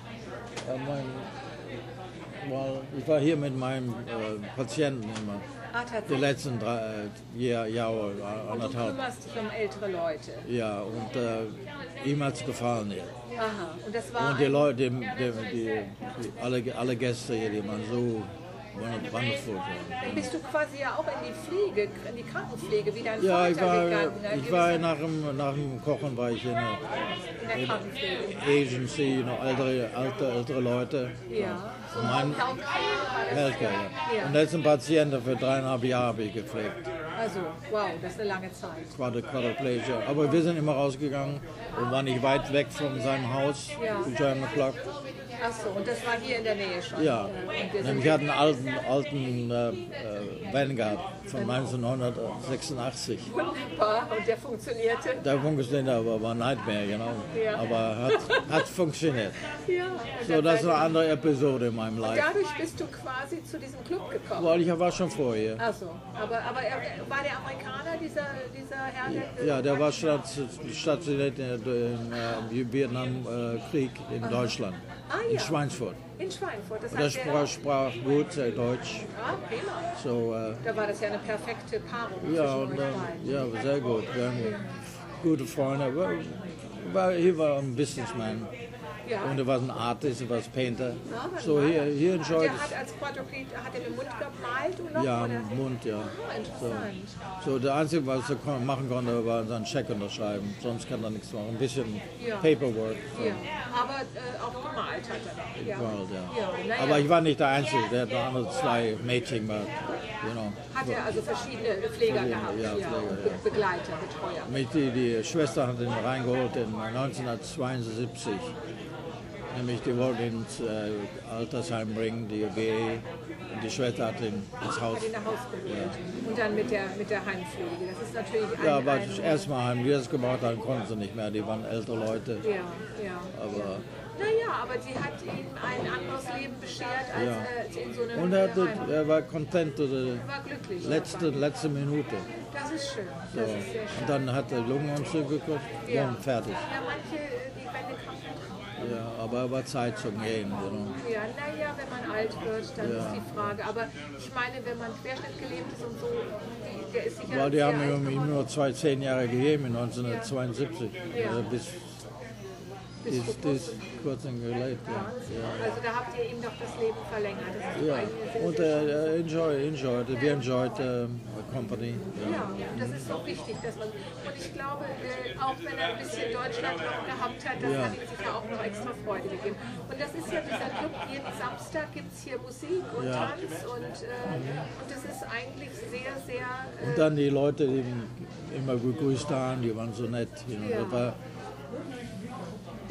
Ich war hier mit meinem Patienten immer. Ah, Die tatsächlich. letzten 3 Jahre, Und du 1,5. kümmerst dich um ältere Leute. Ja, und ihm hat es gefallen hier. Aha. Und das war Und die Leute, alle Gäste hier, die waren so wonderful. bist du quasi ja auch in die Pflege, in die Krankenpflege wie dein Ja, Vater gegangen? Ne? ich war nach dem Kochen war ich in einer in der Krankenpflege. Agency, ältere Leute. Ja. So Mein- Helke, ja. Und letzten Patienten für 3,5 Jahre habe ich gepflegt. Also, wow, das ist eine lange Zeit. Quadriplegia. Aber wir sind immer rausgegangen und waren nicht weit weg von seinem Haus, Ja. die German Clock. Achso, und das war hier in der Nähe schon? Ja, Und wir sind wir hatten einen alten Vanguard von 1986. wunderbar und der funktionierte. Der funktioniert aber war Nightmare, genau. Ja. Aber hat funktioniert. Ja. So, das ist eine andere Episode in meinem Life. Dadurch bist du quasi zu diesem Club gekommen. Weil ich war schon vorher. Achso, aber war der Amerikaner, dieser Herr? Ja, der war stationiert im Vietnamkrieg in Deutschland, Ah, in ja. Schweinfurt. In Schweinfurt. Das Und er heißt, der sprach gut Deutsch. Ah, prima. So, Da war das ja eine perfekte Paarung ja, zwischen und, euch beiden. ja, sehr gut. Wir haben gute Freunde. Hier war ein Businessman. Ja. Und er war ein Artist, er war ein Painter. Aber So, hier in der Schweiz. hat als Quadruped, hat er den Mund gemalt und noch? Ja, oder? im Mund, ja. Ah, interessant. So, der Einzige, was er machen konnte, war seinen Scheck unterschreiben. Sonst kann er nichts machen. Ein bisschen Ja. Paperwork. Ja. Aber auch gemalt hat er noch. Ja. Gemalt, ja. Ja, naja. Aber ich war nicht der Einzige, der hat noch andere 2 Mädchen gemacht. Hat er also verschiedene Pfleger gehabt? ja, Pfleger, und Begleiter, Betreuer. Die Schwester hat ihn reingeholt in 1972. Nämlich die wollten ihn ins Altersheim bringen, die GE. Und die Schwester hat ihn ins Haus. Hat ihn nach Hause geholt. Und dann mit der Heimpflege. Das ist natürlich Ja, aber erstmal haben wir es gemacht, dann konnten sie nicht mehr. Die waren ältere Leute. Ja, ja. Aber Naja, aber sie hat ihm ein anderes Leben beschert als in so einem und Heim. er war content War glücklich. letzte Minute. Das ist schön. So. Das ist sehr schön. Und dann hat er Lungenentzug gekriegt Ja. und fertig. Ja, manche, die Wände krank. Ja, aber er war Zeit zum Gehen. Ja, naja, wenn man alt wird, dann ist die Frage. Aber ich meine, wenn man querschnittgelähmt ist und so, der ist sicher Weil die sehr haben alt ihm nur 10 Jahre gegeben, 1972. Ja. Also bis kurz gelebt. Ja. Also da habt ihr ihm doch das Leben verlängert. Das ist Ja. eigentlich sehr, Und we enjoyed the company. ja, das ist so wichtig, dass man. Und ich glaube, auch wenn er ein bisschen Deutschland noch gehabt hat, das hat ihm sicher auch noch extra Freude gegeben. Und das ist ja dieser Club, jeden Samstag gibt es hier Musik und Tanz und das ist eigentlich sehr, sehr. Und dann die Leute, die ihn immer begrüßt haben, die waren so nett. Ja. Das war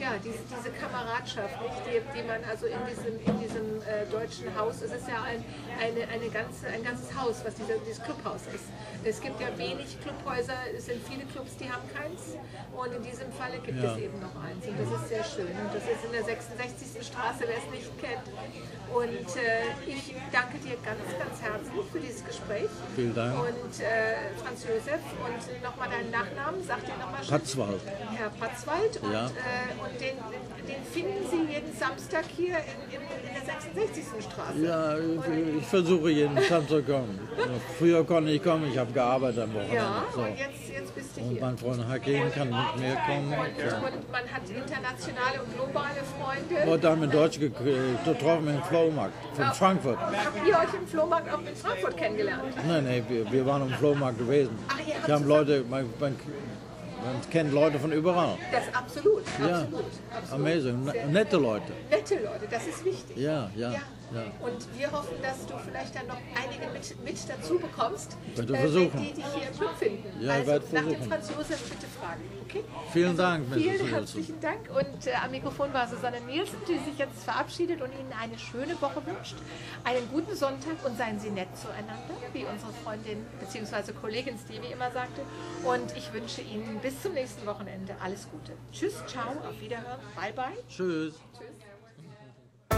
Ja, diese Kameradschaft, nicht, die man also in diesem deutschen Haus, es ist ja ein ganzes Haus, was dieses Clubhaus ist. Es gibt ja wenig Clubhäuser, es sind viele Clubs, die haben keins und in diesem Falle gibt es eben noch eins und das ist sehr schön. Und das ist in der 66. Straße, wer es nicht kennt. Und ich danke dir ganz, ganz herzlich für dieses Gespräch. Vielen Dank. Und Franz Josef und nochmal deinen Nachnamen, sag dir nochmal schon. Patzwald. Herr Patzwald und, Ja. Und den finden Sie jeden Samstag hier in der 66. Straße. Ja, ich versuche jeden Samstag zu kommen. Früher konnte ich kommen, ich habe gearbeitet am Wochenende. Ja, So. und jetzt bist du Und hier. mein Freund Hakim kann mit mir kommen. Und man hat internationale und globale Freunde. Heute haben wir Deutsch getroffen im Flohmarkt von Frankfurt. Habt ihr euch im Flohmarkt auch in Frankfurt kennengelernt? Nein, wir waren im Flohmarkt gewesen. Ach, ihr habt Ich habe zusammen- Leute, man kennt Leute von überall. Das absolut, Ja, absolut. amazing, nette Leute. Nette Leute, das ist wichtig. Ja. Und wir hoffen, dass du vielleicht dann noch einige mit dazu bekommst, Werde versuchen. die dich hier im Club finden. Ja, ich also werde nach dem versuchen. Franz Josef bitte fragen. Okay? Vielen Dank, Mrs. Vielen Wilson. herzlichen Dank. Und am Mikrofon war Susanne Nielsen, die sich jetzt verabschiedet und Ihnen eine schöne Woche wünscht. Einen guten Sonntag und seien Sie nett zueinander, wie unsere Freundin bzw. Kollegin Stevie immer sagte. Und ich wünsche Ihnen bis zum nächsten Wochenende alles Gute. Tschüss, ciao, auf Wiederhören, bye bye. Tschüss. Tschüss.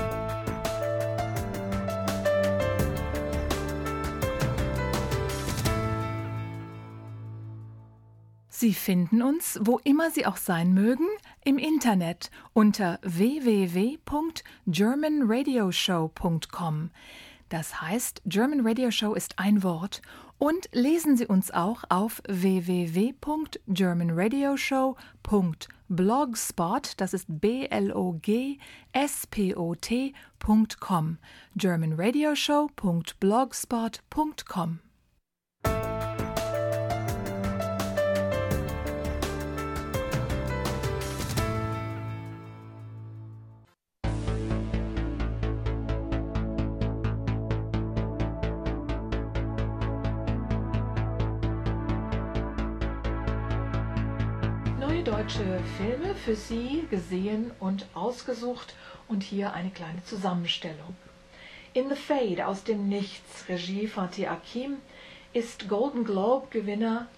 Sie finden uns, wo immer Sie auch sein mögen, im Internet unter www.germanradioshow.com. Das heißt, German Radio Show ist ein Wort. Und lesen Sie uns auch auf www.germanradioshow.blogspot, das ist blogspot.com. germanradioshow.blogspot.com. Neue deutsche Filme für Sie gesehen und ausgesucht und hier eine kleine Zusammenstellung. In the Fade aus dem Nichts, Regie Fatih Akin, ist Golden Globe Gewinner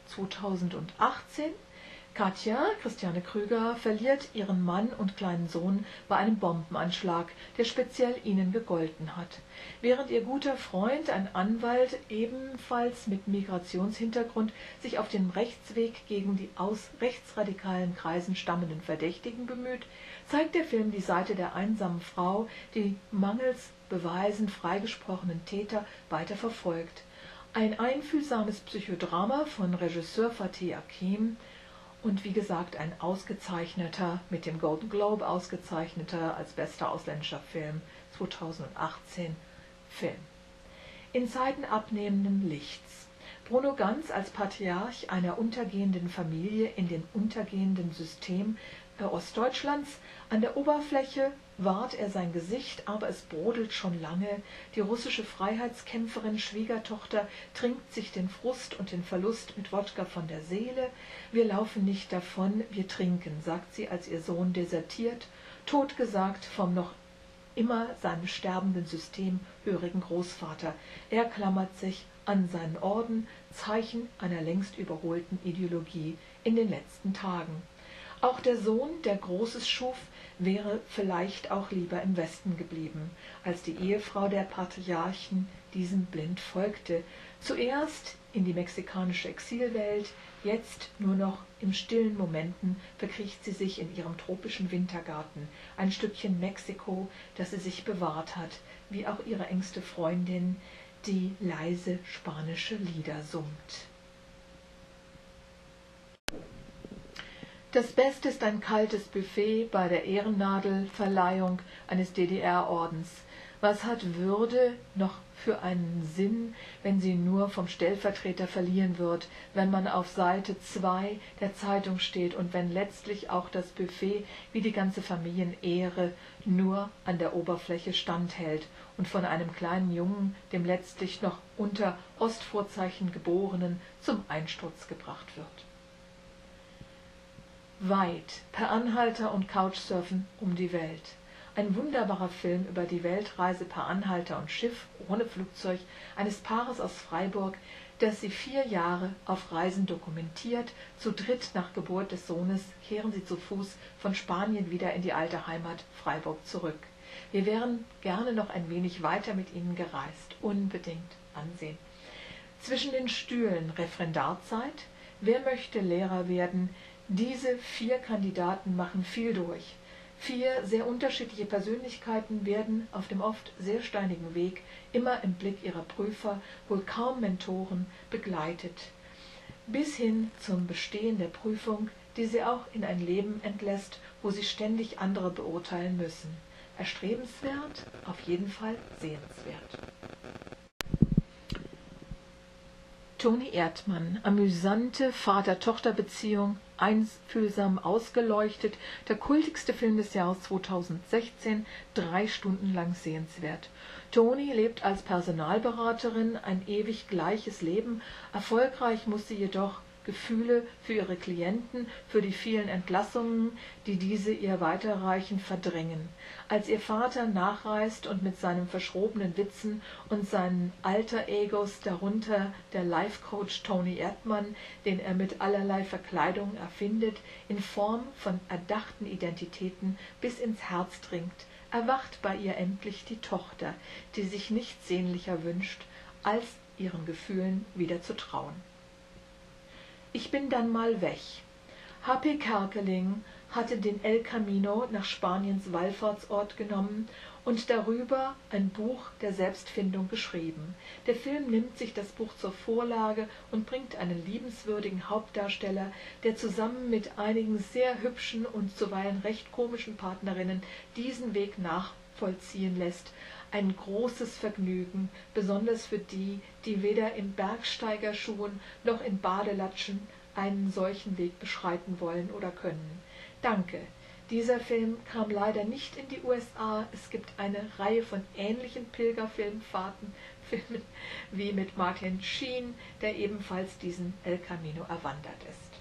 2018. Katja, Christiane Krüger, verliert ihren Mann und kleinen Sohn bei einem Bombenanschlag, der speziell ihnen gegolten hat. Während ihr guter Freund, ein Anwalt, ebenfalls mit Migrationshintergrund, sich auf dem Rechtsweg gegen die aus rechtsradikalen Kreisen stammenden Verdächtigen bemüht, zeigt der Film die Seite der einsamen Frau, die mangels Beweisen freigesprochenen Täter weiter verfolgt. Ein einfühlsames Psychodrama von Regisseur Fatih Akin und wie gesagt ein ausgezeichneter, mit dem Golden Globe ausgezeichneter als bester ausländischer Film 2018 Film. In Zeiten abnehmenden Lichts. Bruno Ganz als Patriarch einer untergehenden Familie in dem untergehenden System Ostdeutschlands. An der Oberfläche wahrt er sein Gesicht, aber es brodelt schon lange. Die russische Freiheitskämpferin, Schwiegertochter, trinkt sich den Frust und den Verlust mit Wodka von der Seele. Wir laufen nicht davon, wir trinken, sagt sie, als ihr Sohn desertiert, totgesagt vom noch immer seinem sterbenden System hörigen Großvater. Er klammert sich an seinen Orden, Zeichen einer längst überholten Ideologie in den letzten Tagen. Auch der Sohn, der Großes schuf, wäre vielleicht auch lieber im Westen geblieben, als die Ehefrau der Patriarchen diesem blind folgte. Zuerst in die mexikanische Exilwelt, jetzt nur noch in stillen Momenten verkriecht sie sich in ihrem tropischen Wintergarten, ein Stückchen Mexiko, das sie sich bewahrt hat, wie auch ihre engste Freundin, die leise spanische Lieder summt. Das Beste ist ein kaltes Buffet bei der Ehrennadelverleihung eines DDR-Ordens. Was hat Würde noch für einen Sinn, wenn sie nur vom Stellvertreter verliehen wird, wenn man auf Seite 2 der Zeitung steht und wenn letztlich auch das Buffet wie die ganze Familienehre nur an der Oberfläche standhält und von einem kleinen Jungen, dem letztlich noch unter Ostvorzeichen Geborenen, zum Einsturz gebracht wird. Weit, per Anhalter und Couchsurfen um die Welt. Ein wunderbarer Film über die Weltreise per Anhalter und Schiff ohne Flugzeug eines Paares aus Freiburg, das sie 4 Jahre auf Reisen dokumentiert. Zu dritt nach Geburt des Sohnes kehren sie zu Fuß von Spanien wieder in die alte Heimat Freiburg zurück. Wir wären gerne noch ein wenig weiter mit ihnen gereist. Unbedingt ansehen. Zwischen den Stühlen Referendarzeit. Wer möchte Lehrer werden? Diese 4 Kandidaten machen viel durch. 4 sehr unterschiedliche Persönlichkeiten werden auf dem oft sehr steinigen Weg immer im Blick ihrer Prüfer, wohl kaum Mentoren, begleitet. Bis hin zum Bestehen der Prüfung, die sie auch in ein Leben entlässt, wo sie ständig andere beurteilen müssen. Erstrebenswert, auf jeden Fall sehenswert. Toni Erdmann, amüsante Vater-Tochter-Beziehung, einfühlsam ausgeleuchtet, der kultigste Film des Jahres 2016, 3 Stunden lang sehenswert. Toni lebt als Personalberaterin ein ewig gleiches Leben, erfolgreich muss sie jedoch Gefühle für ihre Klienten, für die vielen Entlassungen, die diese ihr weiterreichen, verdrängen. Als ihr Vater nachreist und mit seinen verschrobenen Witzen und seinen Alter-Egos, darunter der Life-Coach Toni Erdmann, den er mit allerlei Verkleidungen erfindet, in Form von erdachten Identitäten bis ins Herz dringt, erwacht bei ihr endlich die Tochter, die sich nichts sehnlicher wünscht, als ihren Gefühlen wieder zu trauen. Ich bin dann mal weg. H.P. Kerkeling hatte den El Camino nach Spaniens Wallfahrtsort genommen und darüber ein Buch der Selbstfindung geschrieben. Der Film nimmt sich das Buch zur Vorlage und bringt einen liebenswürdigen Hauptdarsteller, der zusammen mit einigen sehr hübschen und zuweilen recht komischen Partnerinnen diesen Weg nachvollziehen lässt. Ein großes Vergnügen, besonders für die, die weder in Bergsteigerschuhen noch in Badelatschen einen solchen Weg beschreiten wollen oder können. Danke. Dieser Film kam leider nicht in die USA. Es gibt eine Reihe von ähnlichen Pilgerfilmen wie mit Martin Sheen, der ebenfalls diesen El Camino erwandert ist.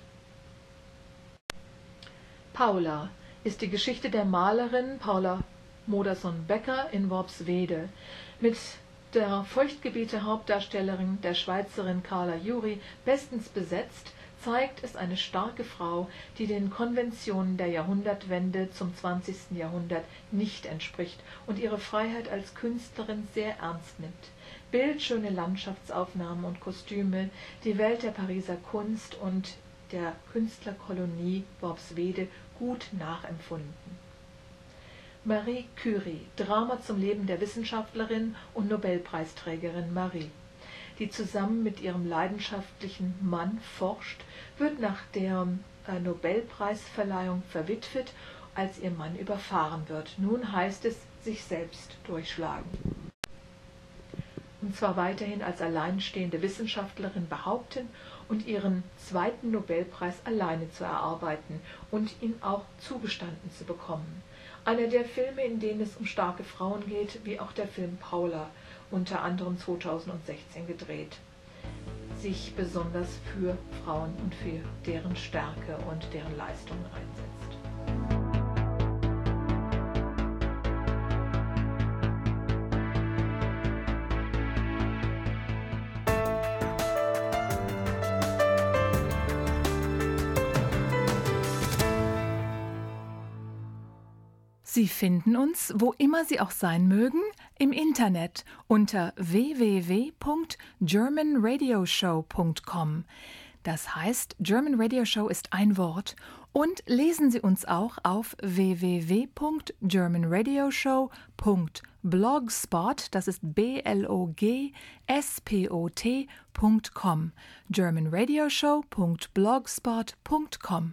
Paula ist die Geschichte der Malerin Paula Modersohn-Becker in Worpswede mit der Feuchtgebiete-Hauptdarstellerin, der Schweizerin Carla Juri, bestens besetzt, zeigt es eine starke Frau, die den Konventionen der Jahrhundertwende zum 20. Jahrhundert nicht entspricht und ihre Freiheit als Künstlerin sehr ernst nimmt. Bildschöne Landschaftsaufnahmen und Kostüme, die Welt der Pariser Kunst und der Künstlerkolonie Worpswede gut nachempfunden. Marie Curie, Drama zum Leben der Wissenschaftlerin und Nobelpreisträgerin Marie, die zusammen mit ihrem leidenschaftlichen Mann forscht, wird nach der Nobelpreisverleihung verwitwet, als ihr Mann überfahren wird. Nun heißt es, sich selbst durchschlagen. Und zwar weiterhin als alleinstehende Wissenschaftlerin behaupten und ihren 2. Nobelpreis alleine zu erarbeiten und ihn auch zugestanden zu bekommen. Einer der Filme, in denen es um starke Frauen geht, wie auch der Film Paula, unter anderem 2016 gedreht, sich besonders für Frauen und für deren Stärke und deren Leistungen einsetzt. Sie finden uns, wo immer Sie auch sein mögen, im Internet unter www.germanradioshow.com. Das heißt, German Radio Show ist ein Wort. Und lesen Sie uns auch auf www.germanradioshow.blogspot, das ist blogspot.com. germanradioshow.blogspot.com.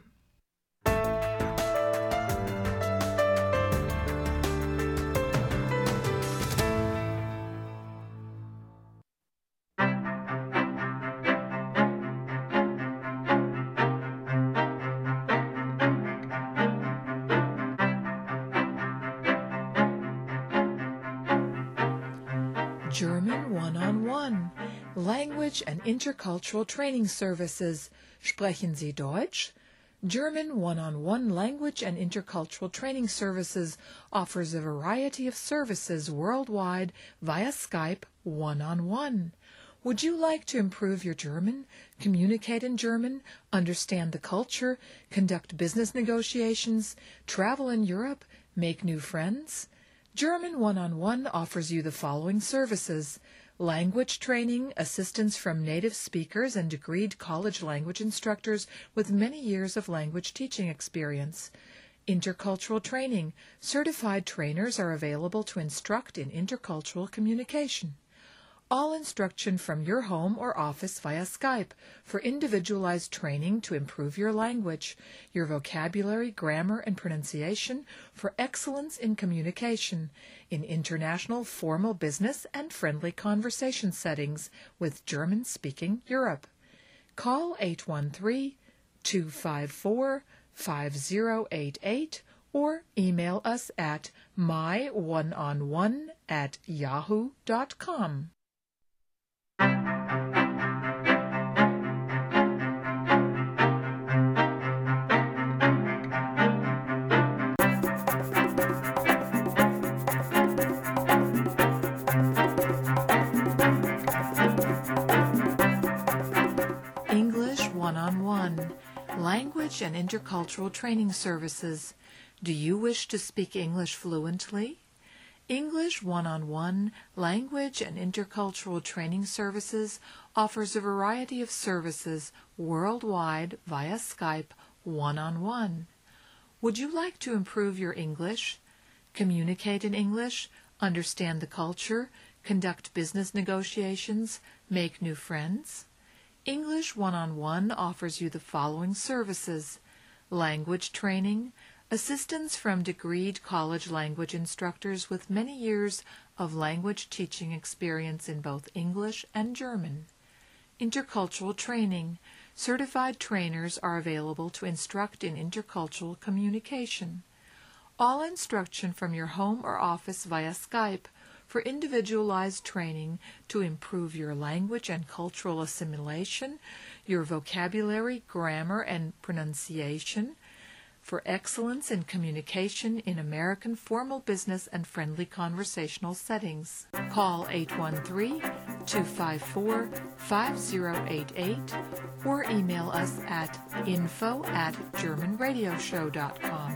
German One-on-One, Language and Intercultural Training Services. Sprechen Sie Deutsch? German One-on-One Language and Intercultural Training Services offers a variety of services worldwide via Skype one-on-one. Would you like to improve your German, communicate in German, understand the culture, conduct business negotiations, travel in Europe, make new friends? German One-on-One offers you the following services: language training, assistance from native speakers and degreed college language instructors with many years of language teaching experience. Intercultural training. Certified trainers are available to instruct in intercultural communication. All instruction from your home or office via Skype for individualized training to improve your language, your vocabulary, grammar, and pronunciation for excellence in communication in international formal business and friendly conversation settings with German-speaking Europe. Call 813-254-5088 or email us at myoneonone@yahoo.com. English One-on-One, Language and Intercultural Training Services. Do you wish to speak English fluently? English One-on-One, Language and Intercultural Training Services offers a variety of services worldwide via Skype one-on-one. Would you like to improve your English, communicate in English, understand the culture, conduct business negotiations, make new friends? English One-on-One offers you the following services: language training, assistance from degreed college language instructors with many years of language teaching experience in both English and German. Intercultural training. Certified trainers are available to instruct in intercultural communication. All instruction from your home or office via Skype for individualized training to improve your language and cultural assimilation, your vocabulary, grammar, and pronunciation, for excellence in communication in American formal business and friendly conversational settings. Call 813-254-5088 or email us at info@germanradioshow.com.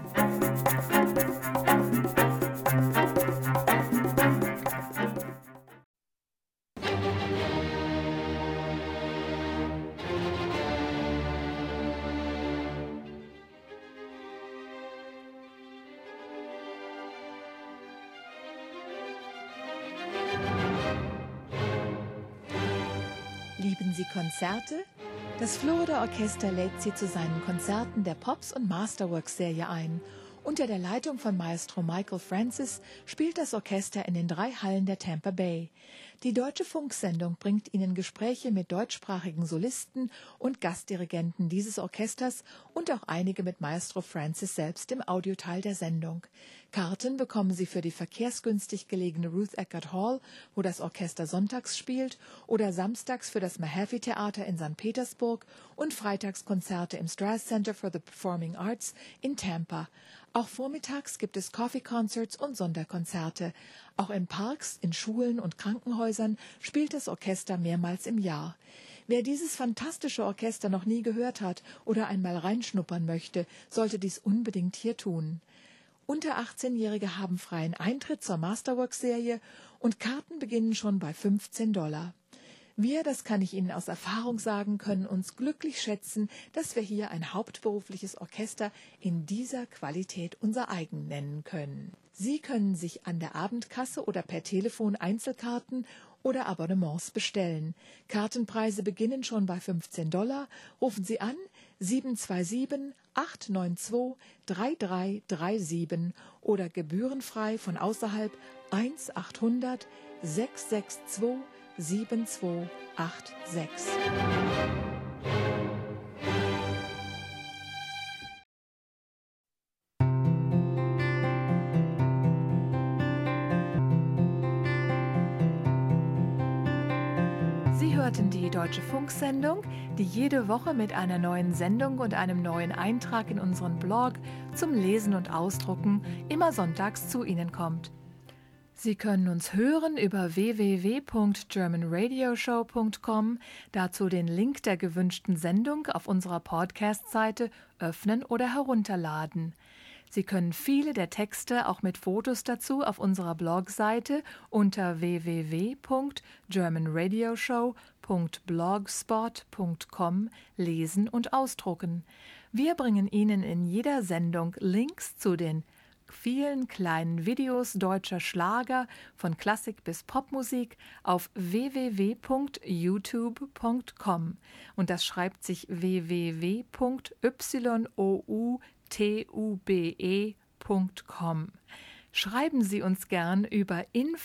Lieben Sie Konzerte? Das Florida Orchester lädt Sie zu seinen Konzerten der Pops- und Masterworks-Serie ein. Unter der Leitung von Maestro Michael Francis spielt das Orchester in den 3 Hallen der Tampa Bay. Die Deutsche Funksendung bringt Ihnen Gespräche mit deutschsprachigen Solisten und Gastdirigenten dieses Orchesters und auch einige mit Maestro Francis selbst im Audioteil der Sendung. Karten bekommen Sie für die verkehrsgünstig gelegene Ruth Eckerd Hall, wo das Orchester sonntags spielt, oder samstags für das Mahaffey Theater in St. Petersburg und Freitagskonzerte im Strass Center for the Performing Arts in Tampa. Auch vormittags gibt es Coffee Concerts und Sonderkonzerte. Auch in Parks, in Schulen und Krankenhäusern spielt das Orchester mehrmals im Jahr. Wer dieses fantastische Orchester noch nie gehört hat oder einmal reinschnuppern möchte, sollte dies unbedingt hier tun. Unter 18-Jährige haben freien Eintritt zur Masterworks-Serie und Karten beginnen schon bei $15. Wir, das kann ich Ihnen aus Erfahrung sagen, können uns glücklich schätzen, dass wir hier ein hauptberufliches Orchester in dieser Qualität unser eigen nennen können. Sie können sich an der Abendkasse oder per Telefon Einzelkarten oder Abonnements bestellen. Kartenpreise beginnen schon bei $15. Rufen Sie an 727-892-3337 oder gebührenfrei von außerhalb 1-800-662 7286. hörten die Deutsche Funksendung, die jede Woche mit einer neuen Sendung und einem neuen Eintrag in unseren Blog zum Lesen und Ausdrucken immer sonntags zu Ihnen kommt. Sie können uns hören über www.germanradioshow.com, dazu den Link der gewünschten Sendung auf unserer Podcast-Seite öffnen oder herunterladen. Sie können viele der Texte auch mit Fotos dazu auf unserer Blogseite unter www.germanradioshow.blogspot.com lesen und ausdrucken. Wir bringen Ihnen in jeder Sendung Links zu den vielen kleinen Videos deutscher Schlager von Klassik bis Popmusik auf www.youtube.com und das schreibt sich www.youtube.com. Schreiben Sie uns gern über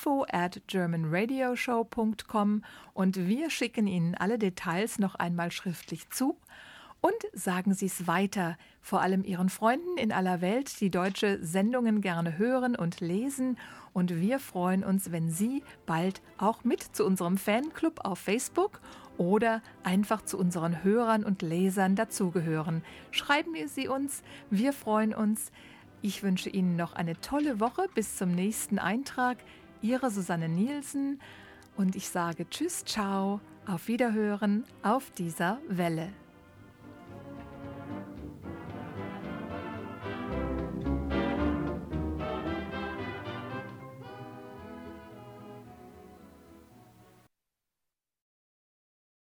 info@germanradioshow.com und wir schicken Ihnen alle Details noch einmal schriftlich zu. Und sagen Sie es weiter, vor allem Ihren Freunden in aller Welt, die deutsche Sendungen gerne hören und lesen. Und wir freuen uns, wenn Sie bald auch mit zu unserem Fanclub auf Facebook oder einfach zu unseren Hörern und Lesern dazugehören. Schreiben Sie uns, wir freuen uns. Ich wünsche Ihnen noch eine tolle Woche bis zum nächsten Eintrag. Ihre Susanne Nielsen und ich sage Tschüss, ciao, auf Wiederhören auf dieser Welle.